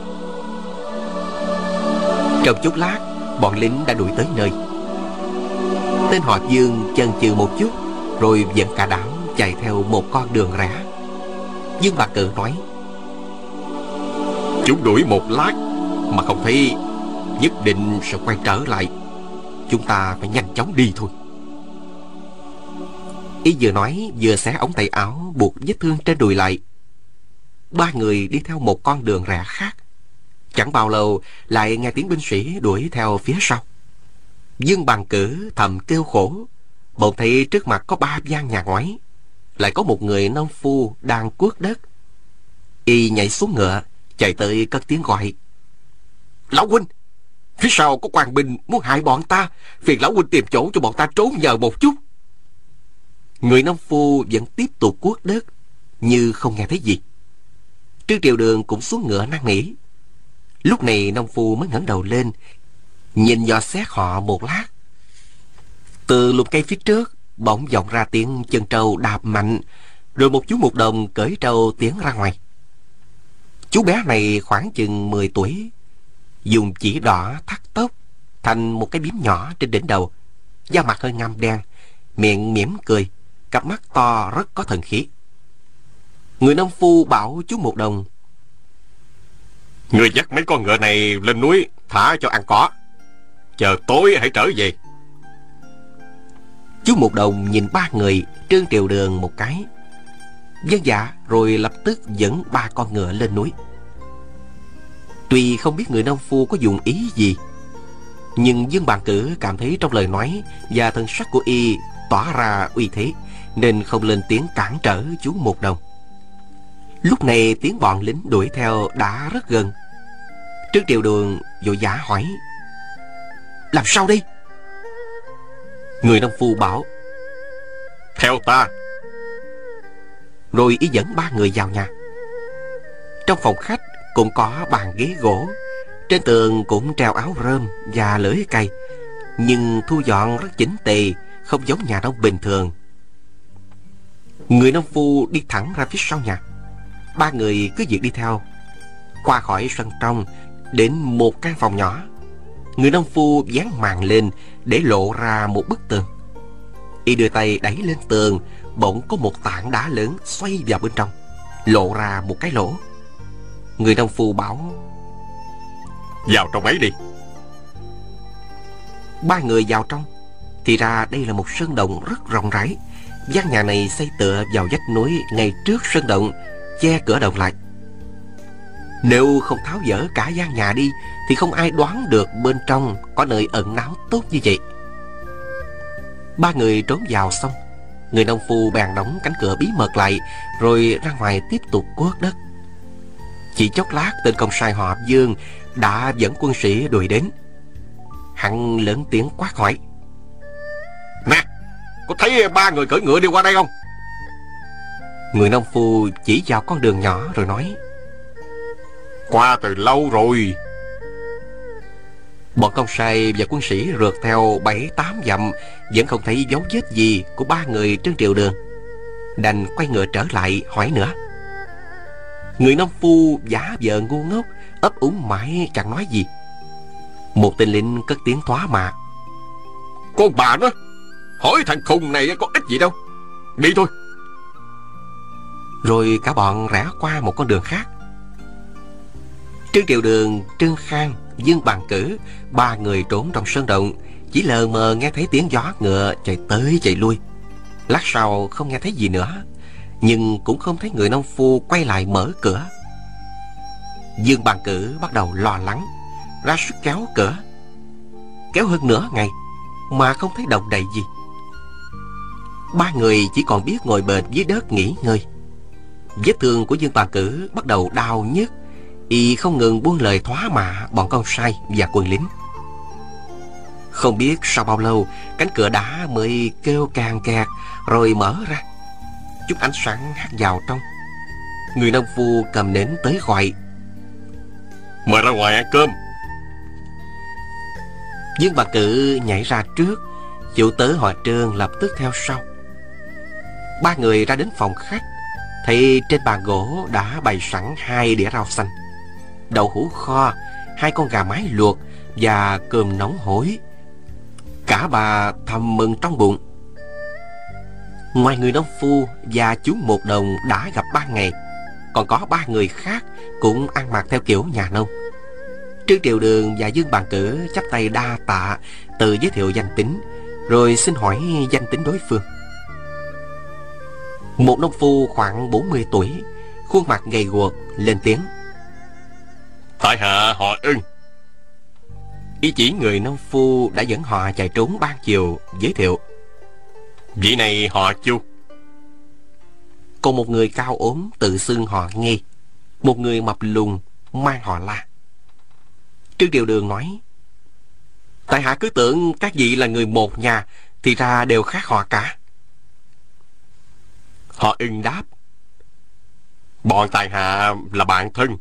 Trong chốc lát, bọn lính đã đuổi tới nơi. Tên họ Dương chần chừ một chút, rồi dẫn cả đám chạy theo một con đường rẽ. Dương Bạc Cử nói: Chúng đuổi một lát mà không thấy, nhất định sẽ quay trở lại. Chúng ta phải nhanh chóng đi thôi. Y vừa nói vừa xé ống tay áo buộc vết thương trên đùi lại. Ba người đi theo một con đường rẽ khác. Chẳng bao lâu lại nghe tiếng binh sĩ đuổi theo phía sau. Dương Bằng Cử thầm kêu khổ. Bỗng thấy trước mặt có 3 gian nhà ngoái, lại có một người nông phu đang cuốc đất. Y nhảy xuống ngựa, chạy tới cất tiếng gọi: "Lão huynh, phía sau có quan binh muốn hại bọn ta, phiền lão huynh tìm chỗ cho bọn ta trốn nhờ một chút." Người nông phu vẫn tiếp tục cuốc đất như không nghe thấy gì. Trương Triều Đường cũng xuống ngựa năn nỉ. Lúc này nông phu mới ngẩng đầu lên, nhìn dò xét họ một lát. Từ lùm cây phía trước bỗng vọng ra tiếng chân trâu đạp mạnh, rồi một chú một đồng cởi trâu tiến ra ngoài. Chú bé này khoảng chừng 10 tuổi, dùng chỉ đỏ thắt tóc thành một cái bím nhỏ trên đỉnh đầu, da mặt hơi ngăm đen, miệng mỉm cười, cặp mắt to rất có thần khí. Người nông phu bảo chú một đồng: "Người dắt mấy con ngựa này lên núi thả cho ăn cỏ, chờ tối hãy trở về." Chú một đồng nhìn ba người Trương Triều Đường một cái, vâng dạ, rồi lập tức dẫn 3 con ngựa lên núi. Tuy không biết người nông phu có dùng ý gì, nhưng Dương Bàn Cử cảm thấy trong lời nói và thân sắc của y tỏa ra uy thế, nên không lên tiếng cản trở chú một đồng. Lúc này tiếng bọn lính đuổi theo đã rất gần. Trương Triều Đường vội vã hỏi: "Làm sao đây?" Người nông phu bảo: "Theo ta." Rồi y dẫn 3 người vào nhà. Trong phòng khách cũng có bàn ghế gỗ, trên tường cũng treo áo rơm và lưỡi cày, nhưng thu dọn rất chỉnh tề, không giống nhà nông bình thường. Người nông phu đi thẳng ra phía sau nhà. 3 người cứ việc đi theo. Qua khỏi sân trong, đến một căn phòng nhỏ. Người nông phu dán màn lên để lộ ra một bức tường. Y đưa tay đẩy lên tường, bỗng có một tảng đá lớn xoay vào bên trong, lộ ra một cái lỗ. Người nông phu bảo: "Vào trong ấy đi." 3 người vào trong. Thì ra đây là một sơn động rất rộng rãi. Gian nhà này xây tựa vào vách núi ngay trước sơn động, che cửa động lại. Nếu không tháo dỡ cả gian nhà đi thì không ai đoán được bên trong có nơi ẩn náu tốt như vậy. 3 người trốn vào xong, người nông phu bèn đóng cánh cửa bí mật lại, rồi ra ngoài tiếp tục cuốc đất. Chỉ chốc lát, tên công sai họ Dương đã dẫn quân sĩ đuổi đến. Hắn lớn tiếng quát hỏi: "Nè, có thấy 3 người cưỡi ngựa đi qua đây không?" Người nông phu chỉ vào con đường nhỏ rồi nói: "Qua từ lâu rồi." Bọn công sai và quân sĩ rượt theo 7-8 dặm, vẫn không thấy dấu vết gì của 3 người Trương Triều Đường. Đành quay ngựa trở lại hỏi nữa. Người nông phu giả vờ ngu ngốc, ấp úng mãi chẳng nói gì. Một tên lính cất tiếng thoá mạ: "Con bà nó, hỏi thằng khùng này có ích gì đâu. Đi thôi." Rồi cả bọn rẽ qua một con đường khác. Trương Triều Đường, Trương Khang, Dương Bàn Cử, 3 người trốn trong sơn động, chỉ lờ mờ nghe thấy tiếng gió ngựa chạy tới chạy lui. Lát sau không nghe thấy gì nữa, nhưng cũng không thấy người nông phu quay lại mở cửa. Dương Bàn Cử bắt đầu lo lắng, ra sức kéo cửa. Kéo hơn nửa ngày mà không thấy động đậy gì. 3 người chỉ còn biết ngồi bệt dưới đất nghỉ ngơi. Vết thương của Dương Bàn Cử bắt đầu đau nhức, y không ngừng buông lời thoá mạ bọn con sai và quân lính. Không biết sau bao lâu, cánh cửa đá mới kêu càng kẹt rồi mở ra. Chút ánh sáng hắt vào trong. Người nông phu cầm nến tới gọi: "Mời ra ngoài ăn cơm." Dương Bà Cử nhảy ra trước, chủ tớ họ Trương lập tức theo sau. 3 người ra đến phòng khách, thấy trên bàn gỗ đã bày sẵn 2 đĩa rau xanh, đậu hũ kho, 2 con gà mái luộc và cơm nóng hổi. Cả bà thầm mừng trong bụng. Ngoài người nông phu và chú một đồng đã gặp ban ngày, còn có 3 người khác cũng ăn mặc theo kiểu nhà nông. Trương Triều Đường và Dương Bàn Cử chắp tay đa tạ, tự giới thiệu danh tính, rồi xin hỏi danh tính đối phương. Một nông phu khoảng 40 tuổi, khuôn mặt gầy guộc, lên tiếng: tại hạ họ Ưng. Y chỉ người nông phu đã dẫn họ chạy trốn ban chiều, giới thiệu: vị này họ Chu. Còn một người cao ốm tự xưng họ Nghê, một người mập lùn mang họ La. Trương Triều Đường nói: tại hạ cứ tưởng các vị là người một nhà, thì ra đều khác họ cả. Họ Ưng đáp: bọn tại hạ là bạn thân.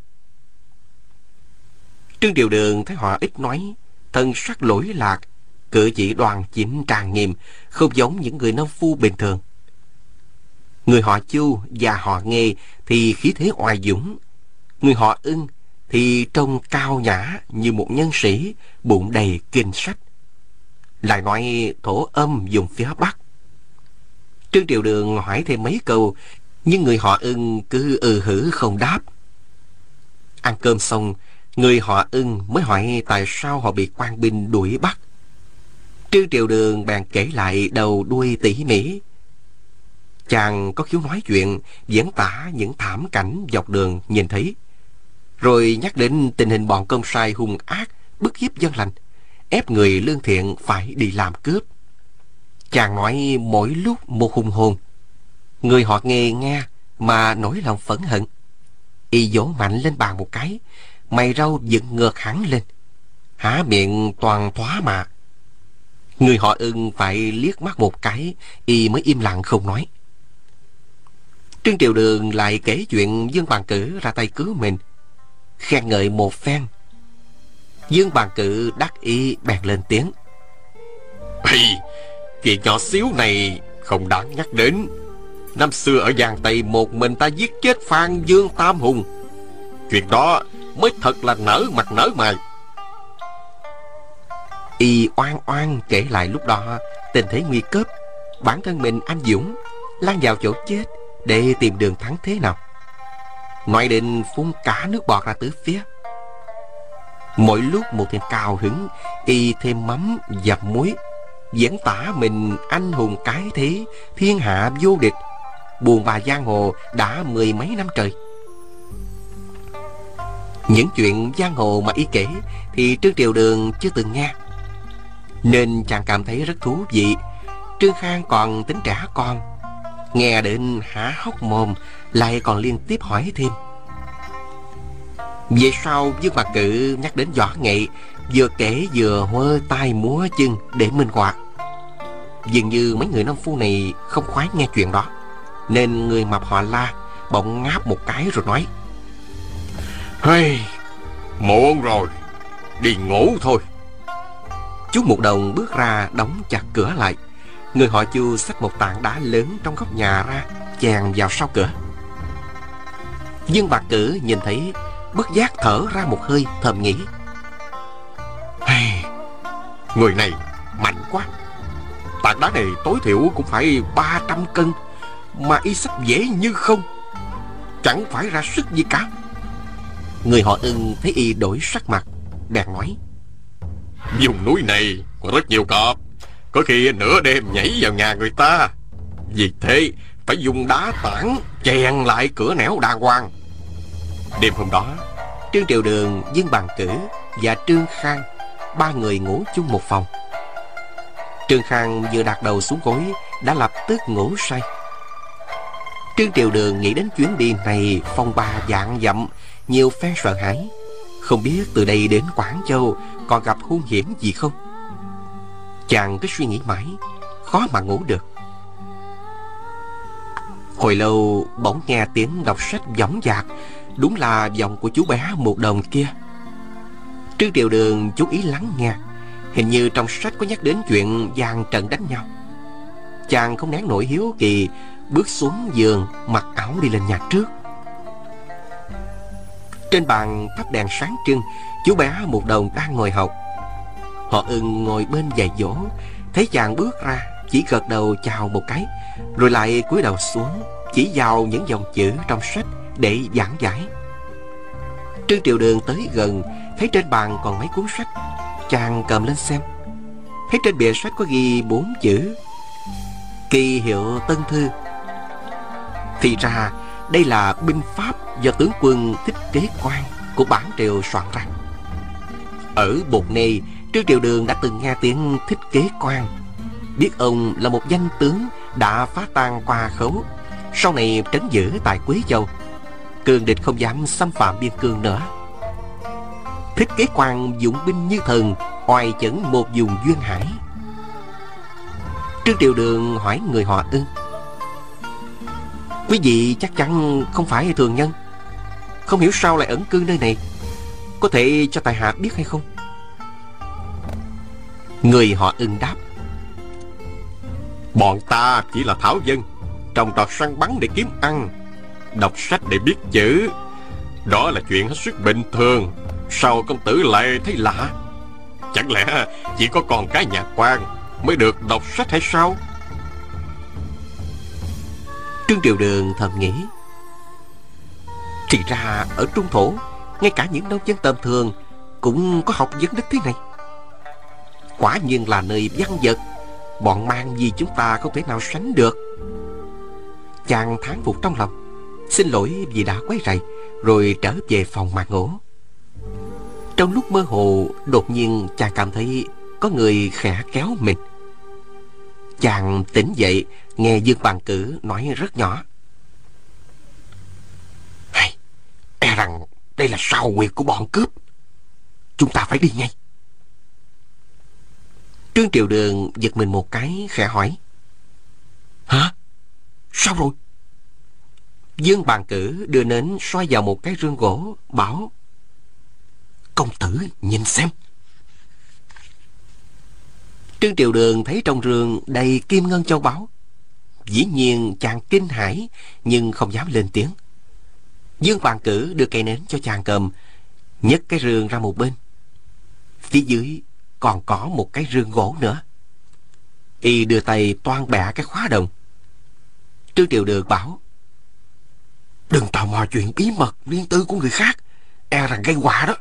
Trương Triều Đường thấy họ ít nói, thân sắc lỗi lạc, cử chỉ đoan chính trang nghiêm, không giống những người nông phu bình thường. Người họ Chu và họ Nghê thì khí thế oai dũng, người họ Ưng thì trông cao nhã như một nhân sĩ, bụng đầy kinh sách, lại nói thổ âm vùng phía Bắc. Trương Triều Đường hỏi thêm mấy câu, nhưng người họ Ưng cứ hử không đáp. Ăn cơm xong, người họ Ưng mới hỏi tại sao họ bị quan binh đuổi bắt. Trương Triều Đường bèn kể lại đầu đuôi tỉ mỉ. Chàng có khiếu nói chuyện, diễn tả những thảm cảnh dọc đường nhìn thấy, rồi nhắc đến tình hình bọn công sai hung ác, bức hiếp dân lành, ép người lương thiện phải đi làm cướp. Chàng nói mỗi lúc một hùng hồn. Người họ nghe mà nổi lòng phẫn hận. Y vỗ mạnh lên bàn một cái, mày râu dựng ngược hẳn lên, há miệng toàn thoá mạ. Người họ Ưng phải liếc mắt một cái, y mới im lặng không nói. Trương Triều Đường lại kể chuyện Dương Bàn Cử ra tay cứu mình, khen ngợi một phen. Dương Bàn Cử đắc ý bèn lên tiếng: chuyện nhỏ xíu này không đáng nhắc đến. Năm xưa ở Giang Tây một mình ta giết chết Phan Dương Tam Hùng, chuyện đó mới thật là nở mặt nở mày. Y oan oan kể lại lúc đó tình thế nguy cấp, bản thân mình anh dũng lao vào chỗ chết để tìm đường thắng thế nào. Nói đến phun cả nước bọt ra tứ phía. Mỗi lúc một thêm cao hứng, Y thêm mắm dập muối, diễn tả mình anh hùng cái thế, thiên hạ vô địch, buồn bà giang hồ đã 10 mấy năm trời. Những chuyện giang hồ mà Y kể thì Trương Triều Đường chưa từng nghe, nên chàng cảm thấy rất thú vị. Trương Khang còn tính trẻ con, nghe đến há hốc mồm, lại còn liên tiếp hỏi thêm. Về sau Dương Bàn Cử nhắc đến võ nghệ, vừa kể vừa huơ tay múa chân để minh họa. Dường như mấy người nông phu này không khoái nghe chuyện đó, nên người mập họ La bỗng ngáp một cái rồi nói: muộn rồi, đi ngủ thôi. Chú Một Đồng bước ra đóng chặt cửa lại. Người họ Chu xách một tảng đá lớn trong góc nhà ra, chèn vào sau cửa. Dương Bàn Cử nhìn thấy, bất giác thở ra một hơi, thầm nghĩ: người này mạnh quá. Tảng đá này tối thiểu cũng phải 300 cân, mà Y xách dễ như không, chẳng phải ra sức gì cả. Người họ Ưng thấy Y đổi sắc mặt, bèn nói: vùng núi này có rất nhiều cọp, có khi nửa đêm nhảy vào nhà người ta, vì thế phải dùng đá tảng chèn lại cửa nẻo đàng hoàng. Đêm hôm đó, Trương Triều Đường, Dương Bàn Cử và Trương Khang, 3 người ngủ chung một phòng. Trương Khang vừa đặt đầu xuống gối đã lập tức ngủ say. Trương Triều Đường nghĩ đến chuyến đi này phong ba vạn dặm, nhiều phen sợ hãi, không biết từ đây đến Quảng Châu còn gặp hung hiểm gì không. Chàng cứ suy nghĩ mãi, khó mà ngủ được. Hồi lâu bỗng nghe tiếng đọc sách dõng dạc, đúng là giọng của chú bé Một Đồng kia. Trương Triều Đường chú ý lắng nghe, hình như trong sách có nhắc đến chuyện gian trận đánh nhau. Chàng không nén nổi hiếu kỳ, bước xuống giường, mặc áo đi lên nhà trước. Trên bàn thắp đèn sáng trưng, chú bé Một Đồng đang ngồi học. Họ Ưng ngồi bên dạy dỗ, thấy chàng bước ra, chỉ gật đầu chào một cái, rồi lại cúi đầu xuống, chỉ vào những dòng chữ trong sách để giảng giải. Trương Triều Đường tới gần, thấy trên bàn còn mấy cuốn sách. Chàng cầm lên xem, thấy trên bìa sách có ghi 4 chữ: Kỳ hiệu Tân Thư. Thì ra đây là binh pháp do tướng quân Thích Kế Quang của Bản Triều soạn ra. Ở Bột Nê, Trương Triều Đường đã từng nghe tiếng Thích Kế Quang, biết ông là một danh tướng đã phá tan Qua Khấu, sau này trấn giữ tại Quế Châu. Cường địch không dám xâm phạm biên cương nữa. Thích Kế Quang dụng binh như thần, oai chấn một vùng duyên hải. Trương Triều Đường hỏi người họ Ưng: Quý vị chắc chắn không phải thường nhân, không hiểu sao lại ẩn cư nơi này, có thể cho tại hạ biết hay không? Người họ Ưng đáp: Bọn ta chỉ là thảo dân, trồng trọt săn bắn để kiếm ăn, đọc sách để biết chữ, đó là chuyện hết sức bình thường. Sao công tử lại thấy lạ? Chẳng lẽ chỉ có con cái nhà quan mới được đọc sách hay sao? Trương Triều Đường thầm nghĩ, thì ra ở Trung Thổ, ngay cả những nông dân tầm thường cũng có học vấn đức thế này. Quả nhiên là nơi văn vật, bọn mang gì chúng ta không thể nào sánh được. Chàng thán phục trong lòng, xin lỗi vì đã quấy rầy, rồi trở về phòng mà ngủ. Trong lúc mơ hồ, đột nhiên chàng cảm thấy có người khẽ kéo mình. Chàng tỉnh dậy, nghe Dương Bàn Cử nói rất nhỏ: E rằng đây là sao huyệt của bọn cướp, chúng ta phải đi ngay. Trương Triều Đường giật mình một cái, khẽ hỏi: Hả? Sao rồi? Dương Bàn Cử đưa nến soi vào một cái rương gỗ, bảo: Công tử nhìn xem. Trương Triều Đường thấy trong rương đầy kim ngân châu báu. Dĩ nhiên chàng kinh hãi, nhưng không dám lên tiếng. Dương Bàn Cử đưa cây nến cho chàng cầm, nhấc cái rương ra một bên. Phía dưới còn có một cái rương gỗ nữa. Y đưa tay toan bẻ cái khóa đồng. Trương Triều Đường bảo: Đừng tò mò chuyện bí mật riêng tư của người khác, e rằng gây họa đó.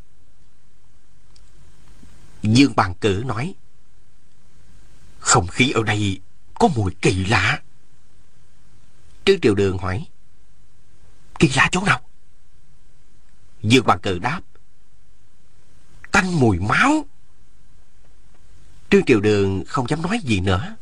Dương Bàn Cử nói: Không khí ở đây có mùi kỳ lạ. Trương Triều Đường hỏi: Kỳ lạ chỗ nào? Dương Bàn Cử đáp: Tanh mùi máu. Trương Triều Đường không dám nói gì nữa.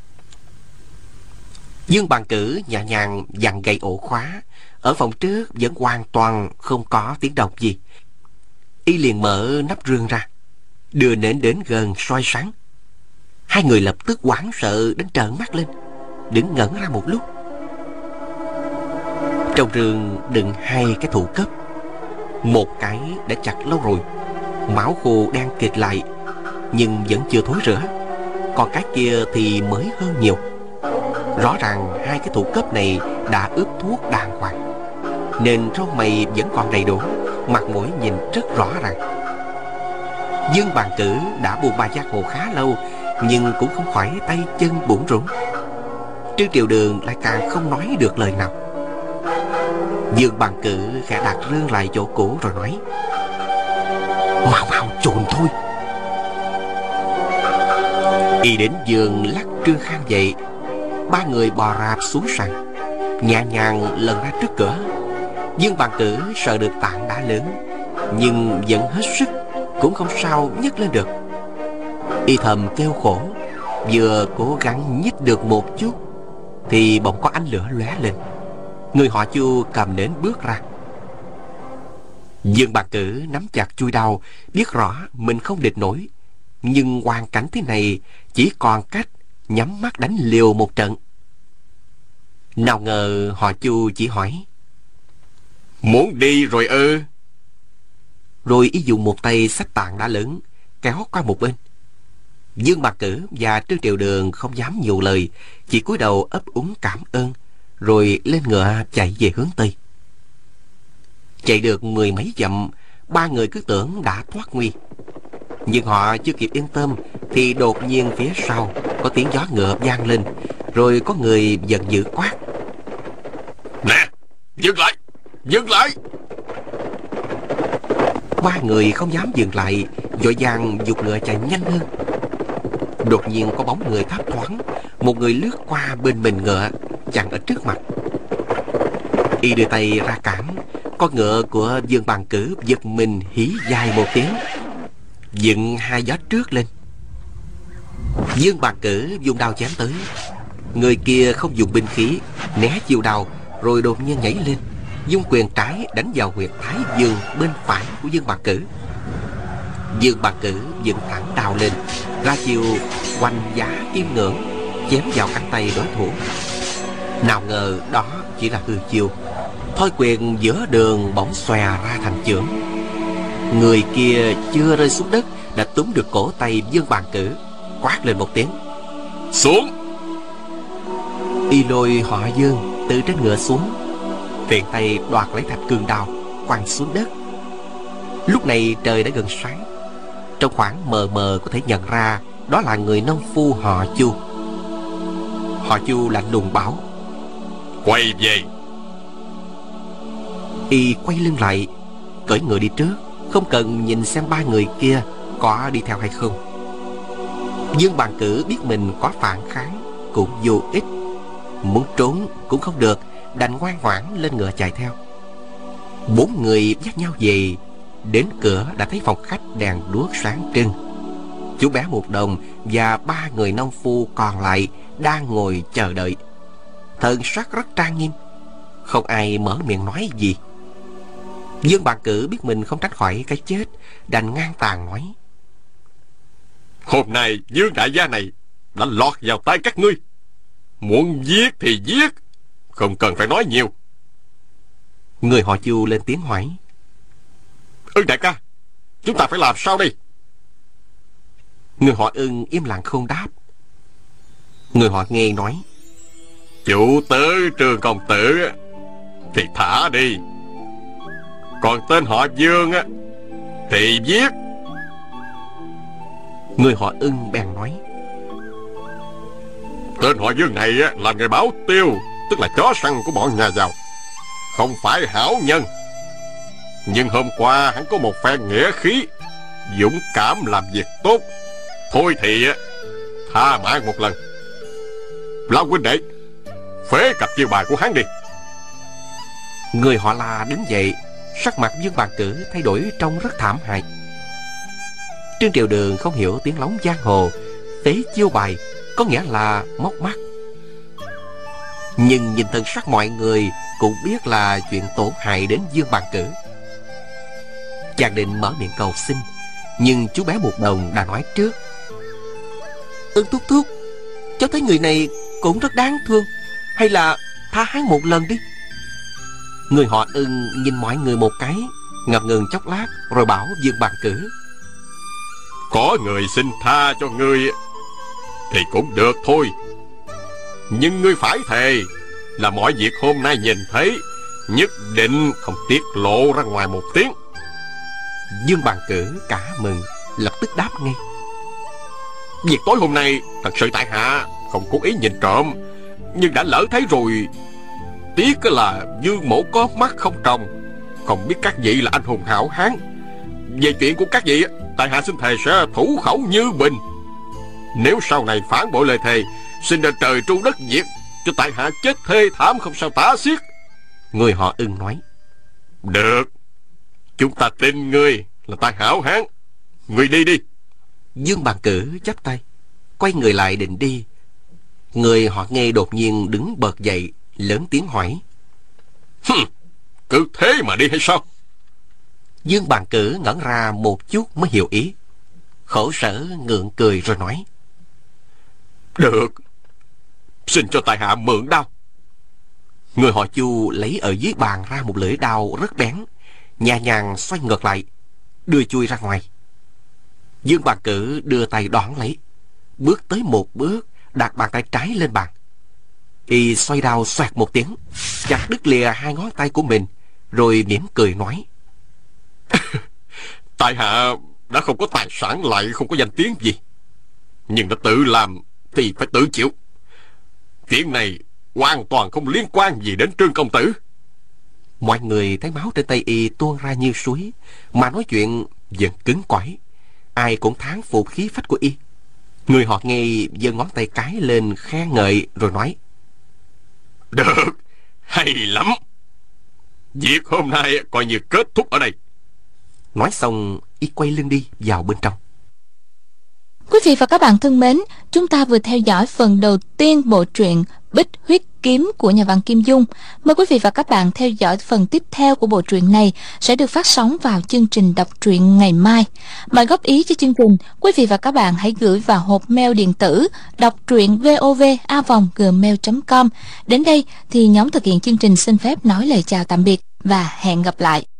Dương Bàn Cử nhẹ nhàng vặn gậy ổ khóa. Ở phòng trước vẫn hoàn toàn không có tiếng động gì. Y liền mở nắp rương ra, đưa nến đến gần soi sáng. Hai người lập tức hoảng sợ đến trợn mắt lên, đứng ngẩn ra một lúc. Trong rương đựng hai cái thủ cấp. Một cái đã chặt lâu rồi, máu khô đang kịt lại, nhưng vẫn chưa thối rữa. Còn cái kia thì mới hơn nhiều. Rõ ràng hai cái thủ cấp này đã ướp thuốc đàng hoàng, nên râu mày vẫn còn đầy đủ, mặt mũi nhìn rất rõ ràng. Dương Bàn Cử đã buôn ba giang hồ khá lâu, nhưng cũng không khỏi tay chân bủn rủn. Trương Triều Đường lại càng không nói được lời nào. Dương Bàn Cử khẽ đặt rương lại chỗ cũ rồi nói: Mau mau chồn thôi. Y đến giường lắc Trương Khang dậy. Ba người bò rạp xuống sàn, nhẹ nhàng lần ra trước cửa. Dương Bàn Cử sợ được tảng đá lớn, nhưng vẫn hết sức, cũng không sao nhấc lên được. Y thầm kêu khổ, vừa cố gắng nhích được một chút thì bỗng có ánh lửa lóe lên. Người họ Chu cầm nến bước ra. Dương Bàn Cử nắm chặt chuôi đao, biết rõ mình không địch nổi, nhưng hoàn cảnh thế này chỉ còn cách nhắm mắt đánh liều một trận. Nào ngờ họ Chu chỉ hỏi: Muốn đi rồi ư? Rồi y dùng một tay xách tảng đá lớn kéo qua một bên. Dương Bàn Cử và Trương Triều Đường không dám nhiều lời, chỉ cúi đầu ấp úng cảm ơn, rồi lên ngựa chạy về hướng Tây. Chạy được 10 mấy dặm, ba người cứ tưởng đã thoát nguy. Nhưng họ chưa kịp yên tâm thì đột nhiên phía sau có tiếng gió ngựa vang lên, rồi có người giận dữ quát: Nè, dừng lại, Dừng lại! Ba người không dám dừng lại, vội vàng giục ngựa chạy nhanh hơn. Đột nhiên có bóng người thấp thoáng, một người lướt qua bên mình ngựa, chặn ở trước mặt. Y đưa tay ra cản, con ngựa của Dương Bàn Cử giật mình hí dài một tiếng, dựng hai gió trước lên. Dương Bàn Cử dùng đao chém tới. Người kia không dùng binh khí, né chiêu đao, rồi đột nhiên nhảy lên, dung quyền trái đánh vào huyệt thái dương bên phải của Dương Bàn Cử. Dương Bàn Cử dựng thẳng đao lên, ra chiêu oanh giá kim ngưỡng, chém vào cánh tay đối thủ. Nào ngờ đó chỉ là hư chiêu, thôi quyền giữa đường bỗng xòe ra thành chưởng. Người kia chưa rơi xuống đất đã túm được cổ tay Dương Bàn Cử, quát lên một tiếng: xuống! Y lôi họ Dương từ trên ngựa xuống, tiện tay đoạt lấy thạch cương đao quăng xuống đất. Lúc này trời đã gần sáng, trong khoảng mờ mờ có thể nhận ra đó là người nông phu họ Chu. Họ Chu lạnh lùng bảo: quay về! Y quay lưng lại, cưỡi ngựa đi trước, không cần nhìn xem ba người kia có đi theo hay không. Dương Bàn Cử biết mình có phản kháng cũng vô ích, muốn trốn cũng không được, đành ngoan ngoãn lên ngựa chạy theo. Bốn người dắt nhau về, đến cửa đã thấy phòng khách đèn đuốc sáng trưng. Chú bé Một Đồng và ba người nông phu còn lại đang ngồi chờ đợi, thần sắc rất trang nghiêm, không ai mở miệng nói gì. Dương Bàn Cử biết mình không tránh khỏi cái chết, đành ngang tàn nói: hôm nay Dương đại gia này đã lọt vào tay các ngươi, muốn giết thì giết, không cần phải nói nhiều. Người họ Chu lên tiếng hỏi: Ưng đại ca, chúng ta phải làm sao đây? Người họ Ưng im lặng không đáp. Người họ Nghe nói: chủ tớ Trường công tử thì thả đi, còn tên họ Dương thì giết. Người họ Ưng bèn nói: tên họ Dương này là người bảo tiêu, tức là chó săn của bọn nhà giàu, không phải hảo nhân. Nhưng hôm qua hắn có một phen nghĩa khí, dũng cảm làm việc tốt, thôi thì tha mạng một lần. Lão huynh đệ, phế cặp chiêu bài của hắn đi. Người họ La đứng dậy, sắc mặt Dương Bàn Cử thay đổi trông rất thảm hại. Trương Triều Đường không hiểu tiếng lóng giang hồ, phế chiêu bài có nghĩa là móc mắt, nhưng nhìn thân sắc mọi người cũng biết là chuyện tổn hại đến Dương Bàn Cử. Chàng định mở miệng cầu xin, nhưng chú bé Một Đồng đã nói trước: Ưng thúc thúc, cháu thấy người này cũng rất đáng thương, hay là tha hắn một lần đi. Người họ Ưng nhìn mọi người một cái, ngập ngừng chốc lát rồi bảo Dương Bàn Cử: có người xin tha cho ngươi thì cũng được thôi, nhưng ngươi phải thề là mọi việc hôm nay nhìn thấy nhất định không tiết lộ ra ngoài một tiếng. Dương Bàn Cử cả mừng, lập tức đáp ngay: việc tối hôm nay thật sự tại hạ không cố ý nhìn trộm, nhưng đã lỡ thấy rồi. Tiếc là Dương mỗ có mắt không tròng, không biết các vị là anh hùng hảo hán. Về chuyện của các vị, tại hạ xin thề sẽ thủ khẩu như bình. Nếu sau này phản bội lời thề, xin đền trời tru đất diệt, cho tại hạ chết thê thảm không sao tả xiết. Người họ Ưng nói: được, chúng ta tin ngươi là tài hảo hán, ngươi đi đi. Dương Bàn Cử chắp tay, quay người lại định đi. Người họ Nghe đột nhiên đứng bật dậy, lớn tiếng hỏi: cứ thế mà đi hay sao? Dương Bàn Cử ngẩn ra một chút mới hiểu ý, khổ sở ngượng cười rồi nói: được, xin cho tại hạ mượn đao. Người họ Chu lấy ở dưới bàn ra một lưỡi đao rất bén, nhẹ nhàng xoay ngược lại, đưa chui ra ngoài. Dương Bàn Cử đưa tay đón lấy, bước tới một bước, đặt bàn tay trái lên bàn. Y xoay đao xoẹt một tiếng, chặt đứt lìa hai ngón tay của mình, rồi mỉm cười nói: tại hạ đã không có tài sản lại không có danh tiếng gì, nhưng đã tự làm thì phải tự chịu. Chuyện này hoàn toàn không liên quan gì đến Trương công tử. Mọi người thấy máu trên tay y tuôn ra như suối, mà nói chuyện vẫn cứng cỏi. Ai cũng thán phục khí phách của y. Người họ nghe giơ ngón tay cái lên khen ngợi rồi nói: Được, hay lắm. Việc hôm nay coi như kết thúc ở đây. Nói xong y quay lưng đi vào bên trong. Quý vị và các bạn thân mến, chúng ta vừa theo dõi phần đầu tiên bộ truyện Bích Huyết Kiếm của nhà văn Kim Dung. Mời quý vị và các bạn theo dõi phần tiếp theo của bộ truyện này sẽ được phát sóng vào chương trình đọc truyện ngày mai. Mọi góp ý cho chương trình, quý vị và các bạn hãy gửi vào hộp mail điện tử đọc truyện vov@gmail.com. Đến đây thì nhóm thực hiện chương trình xin phép nói lời chào tạm biệt và hẹn gặp lại.